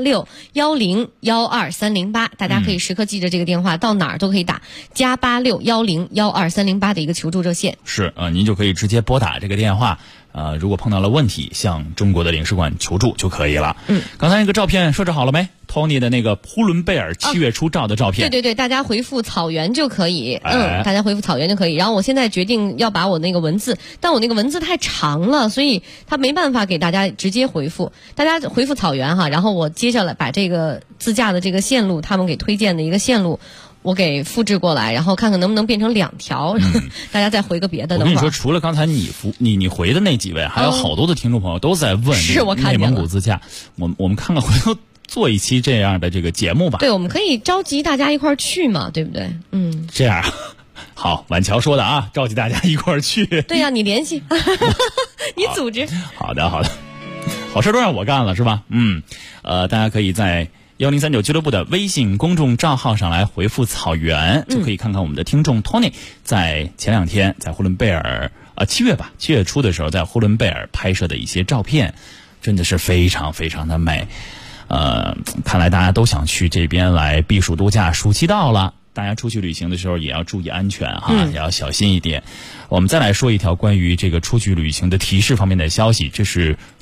+8610-12308，大家可以时刻记着这个电话，到哪儿都可以打+8610-12308的一个求助热线。 是您就可以直接拨打这个电话。如果碰到了问题，向中国的领事馆求助就可以了。刚才那个照片设置好了没？Tony 的那个呼伦贝尔7月初照的照片。 对，大家回复草原就可以。大家回复草原就可以。然后我现在决定要把我那个文字，但我那个文字太长了，所以他没办法给大家直接回复。大家回复草原哈，然后我接下来把这个自驾的这个线路，他们给推荐的一个线路，我给复制过来，然后看看能不能变成2条，大家再回个别的。 我跟你说，除了刚才你回的那几位，还有好多的听众朋友都在问内蒙古自驾。我们看看回头做一期这样的这个节目吧。 对，我们可以召集大家一块儿去嘛，对不对？ 这样好，晚乔说的啊，召集大家一块儿去。 对呀，你联系，你组织。 好的，好事都让我干了是吧？大家可以在1039俱乐部的微信公众账号上来回复草原，就可以看看我们的听众 Tony 在前2天在呼伦贝尔7月初的时候在呼伦贝尔拍摄的一些照片，真的是非常非常的美。看来大家都想去这边来避暑度假，暑期到了，大家出去旅行的时候也要注意安全哈，也要小心一点。我们再来说一条关于这个出去旅行的提示方面的消息，这是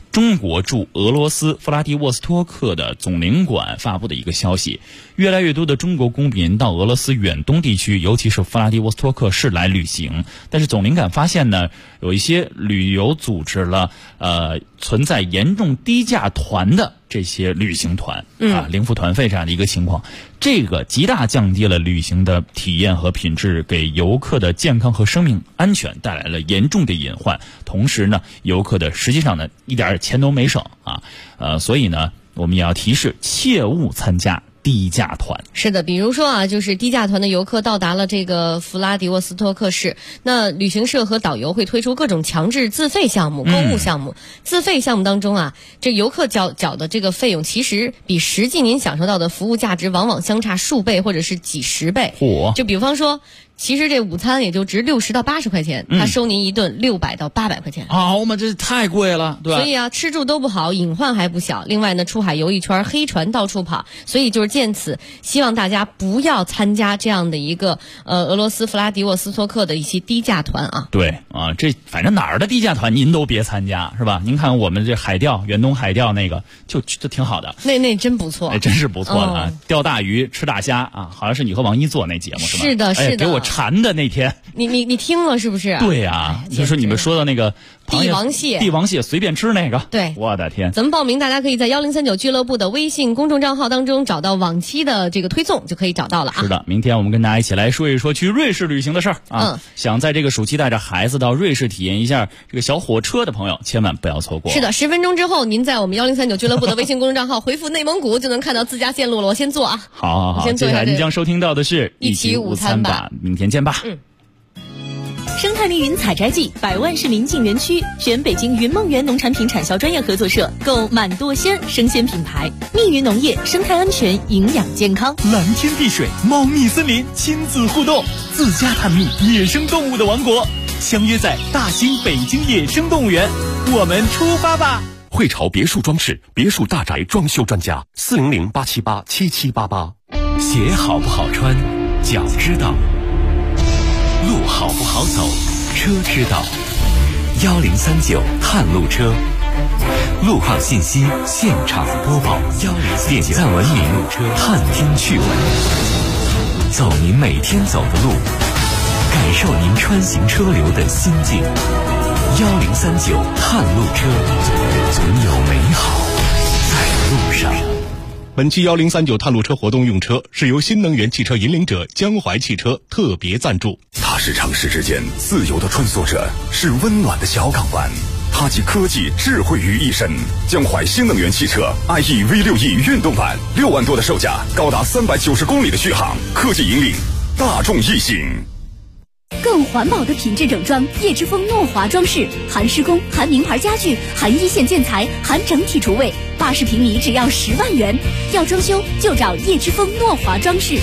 中国驻俄罗斯弗拉迪沃斯托克的总领馆发布的一个消息，越来越多的中国公民到俄罗斯远东地区，尤其是弗拉迪沃斯托克市来旅行。但是总领馆发现呢，有一些旅游组织了存在严重低价团的这些旅行团零付团费这样的一个情况，这个极大降低了旅行的体验和品质，给游客的健康和生命安全带来了严重的隐患。同时呢，游客的实际上呢一点钱都没省所以呢我们也要提示切勿参加低价团。 是的，比如说就是低价团的游客到达了这个弗拉迪沃斯托克市，那旅行社和导游会推出各种强制自费项目、购物项目。自费项目当中这游客缴的这个费用其实比实际您享受到的服务价值往往相差数倍或者是几十倍。就比方说，其实这午餐也就值60到80块钱，他收您一顿600到800块钱。 我们这太贵了，对吧？ 所以吃住都不好，隐患还不小。另外呢，出海游一圈，黑船到处跑，所以就是借此希望大家不要参加这样的一个俄罗斯弗拉迪沃斯托克的一些低价团对这反正哪儿的低价团您都别参加，是吧？您看我们这海钓，远东海钓那个就挺好的， 那真不错， 真是不错的钓大鱼吃大虾好像是你和王一做那节目是吧？ 是的，是的， 给我馋的那天， 你听了是不是？ 对就是你们说的那个帝王蟹随便吃那个， 对， 我的天！ 怎么报名？大家可以在1039俱乐部的微信公众账号当中找到往期的这个推送，就可以找到了是的，明天我们跟大家一起来说一说去瑞士旅行的事儿想在这个暑期带着孩子到瑞士体验一下这个小火车的朋友，千万不要错过。 是的，10分钟之后，您在我们1039俱乐部的微信公众账号回复内蒙古，就能看到自家线路了。我先做好，接下来您将收听到的是一起午餐吧， 明天见吧。 生态密云采摘季，100万市民进园区，选北京云梦园农产品产销专业合作社，购满舵鲜生鲜品牌。密云农业，生态安全，营养健康。 蓝天碧水，猫蜜森林，亲子互动，自家探秘野生动物的王国，相约在大兴北京野生动物园，我们出发吧！ 汇潮别墅装饰，别墅大宅装修专家，400-878-7788。 鞋好不好穿，脚知道；路好不好走，车知道。1039探路车，路况信息现场播报。点赞文明探听趣闻，走您每天走的路，感受您穿行车流的心境。1039探路车，总有美好在路上。 本期1039探路车活动用车是由新能源汽车引领者江淮汽车特别赞助。 它是城市之间自由的穿梭者，是温暖的小港湾。它集科技智慧于一身。江淮新能源汽车 IE V6E 运动版，6万多的售价，高达390公里的续航，科技引领大众异性。 更环保的品质整装，叶之峰诺华装饰，含施工，含名牌家具，含一线建材，含整体厨卫，80平米只要10万元。要装修就找叶之峰诺华装饰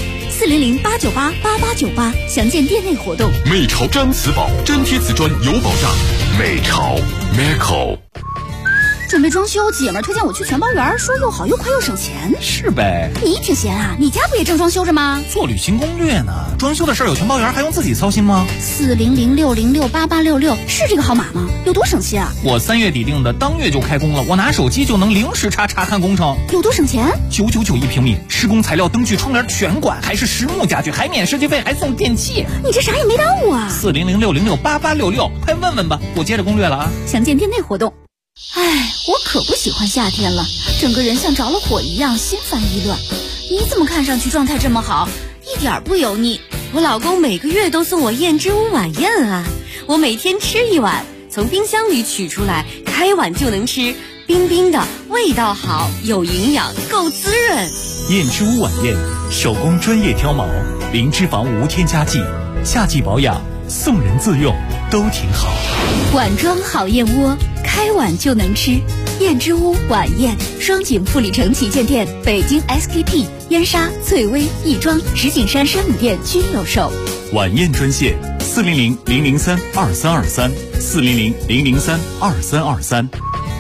，400-898-8898，详见店内活动。 美潮毡瓷宝，粘贴瓷砖有保障。美潮 Meco。 准备装修，姐们儿推荐我去全包园，说又好又快又省钱。 是呗， 你挺闲啊，你家不也正装修着吗？ 做旅行攻略呢，装修的事儿有全包园还用自己操心吗 ？400-606-8866是这个号码吗？有多省心啊？ 我3月底定的，当月就开工了，我拿手机就能零时差查看工程。 有多省钱 ？999一平米，施工材料、灯具、窗帘全管，还是实木家具，还免设计费，还送电器。 你这啥也没耽误啊 ！400-606-8866，快问问吧，我接着攻略了啊！ 详见店内活动。哎，我可不喜欢夏天了，整个人像着了火一样，心烦意乱。你怎么看上去状态这么好，一点不油腻？ 我老公每个月都送我燕之屋晚宴啊，我每天吃一碗，从冰箱里取出来，开碗就能吃，冰冰的，味道好，有营养，够滋润。 燕之屋晚宴，手工专业挑毛，零脂肪无添加剂，夏季保养，送人自用都挺好。 碗装好燕窝，开碗就能吃。燕之屋晚宴，双井富力城旗舰店、北京 SKP、燕莎、翠微、亦庄、石景山山姆店均有售。 晚宴专线400-003-2323，400-003-2323。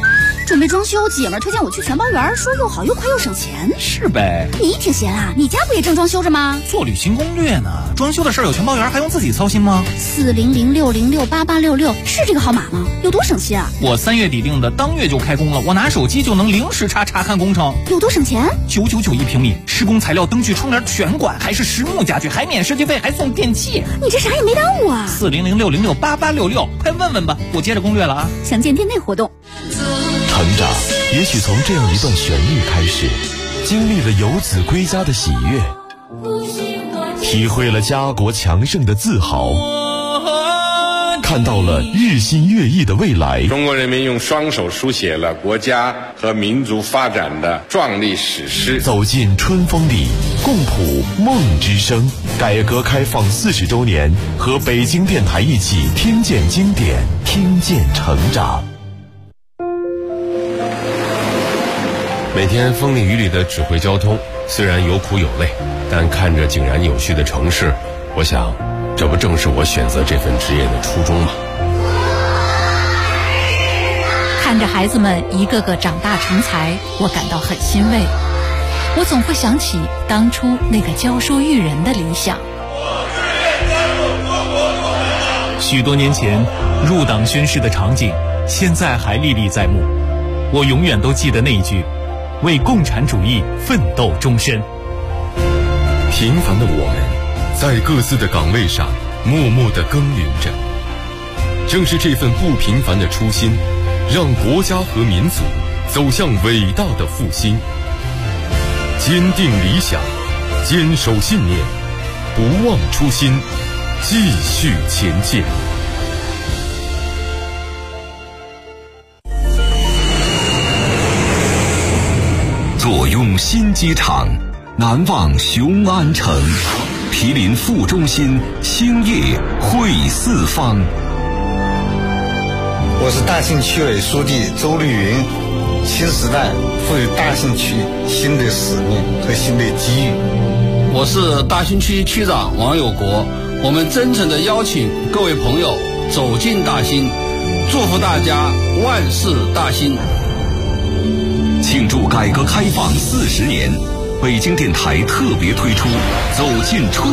准备装修，姐们儿推荐我去全包园，说又好又快又省钱。 是呗。 你挺闲啊，你家不也正装修着吗？ 做旅行攻略呢。装修的事儿有全包园还用自己操心吗 ？4006068866是这个号码吗？有多省心啊？ 我3月底定的，当月就开工了，我拿手机就能零时查看工程。 有多省钱 ？999平米，施工材料、灯具、窗帘全管，还是实木家具，还免设计费，还送电器。 你这啥也没耽误啊 ！4006068866，快问问吧，我接着攻略了啊！ 详见店内活动。 成长也许从这样一段旋律开始，经历了游子归家的喜悦，体会了家国强盛的自豪，看到了日新月异的未来。 中国人民用双手书写了国家和民族发展的壮丽史诗。 走进春风里，共谱梦之声。改革开放40周年，和北京电台一起听见经典，听见成长。 每天风里雨里的指挥交通，虽然有苦有累，但看着井然有序的城市，我想这不正是我选择这份职业的初衷吗？ 看着孩子们一个个长大成才，我感到很欣慰。我总会想起当初那个教书育人的理想。 许多年前入党宣誓的场景，现在还历历在目。我永远都记得那一句：为共产主义奋斗终身。 平凡的我们，在各自的岗位上默默地耕耘着。正是这份不平凡的初心，让国家和民族走向伟大的复兴。坚定理想，坚守信念，不忘初心，继续前进。 坐拥新机场，难忘雄安城，毗邻副中心，兴业汇四方。 我是大兴区委书记周绿云。新时代赋予大兴区新的使命和新的机遇。 我是大兴区区长王有国，我们真诚地邀请各位朋友走进大兴，祝福大家万事大兴。 庆祝改革开放40年，北京电台特别推出走进春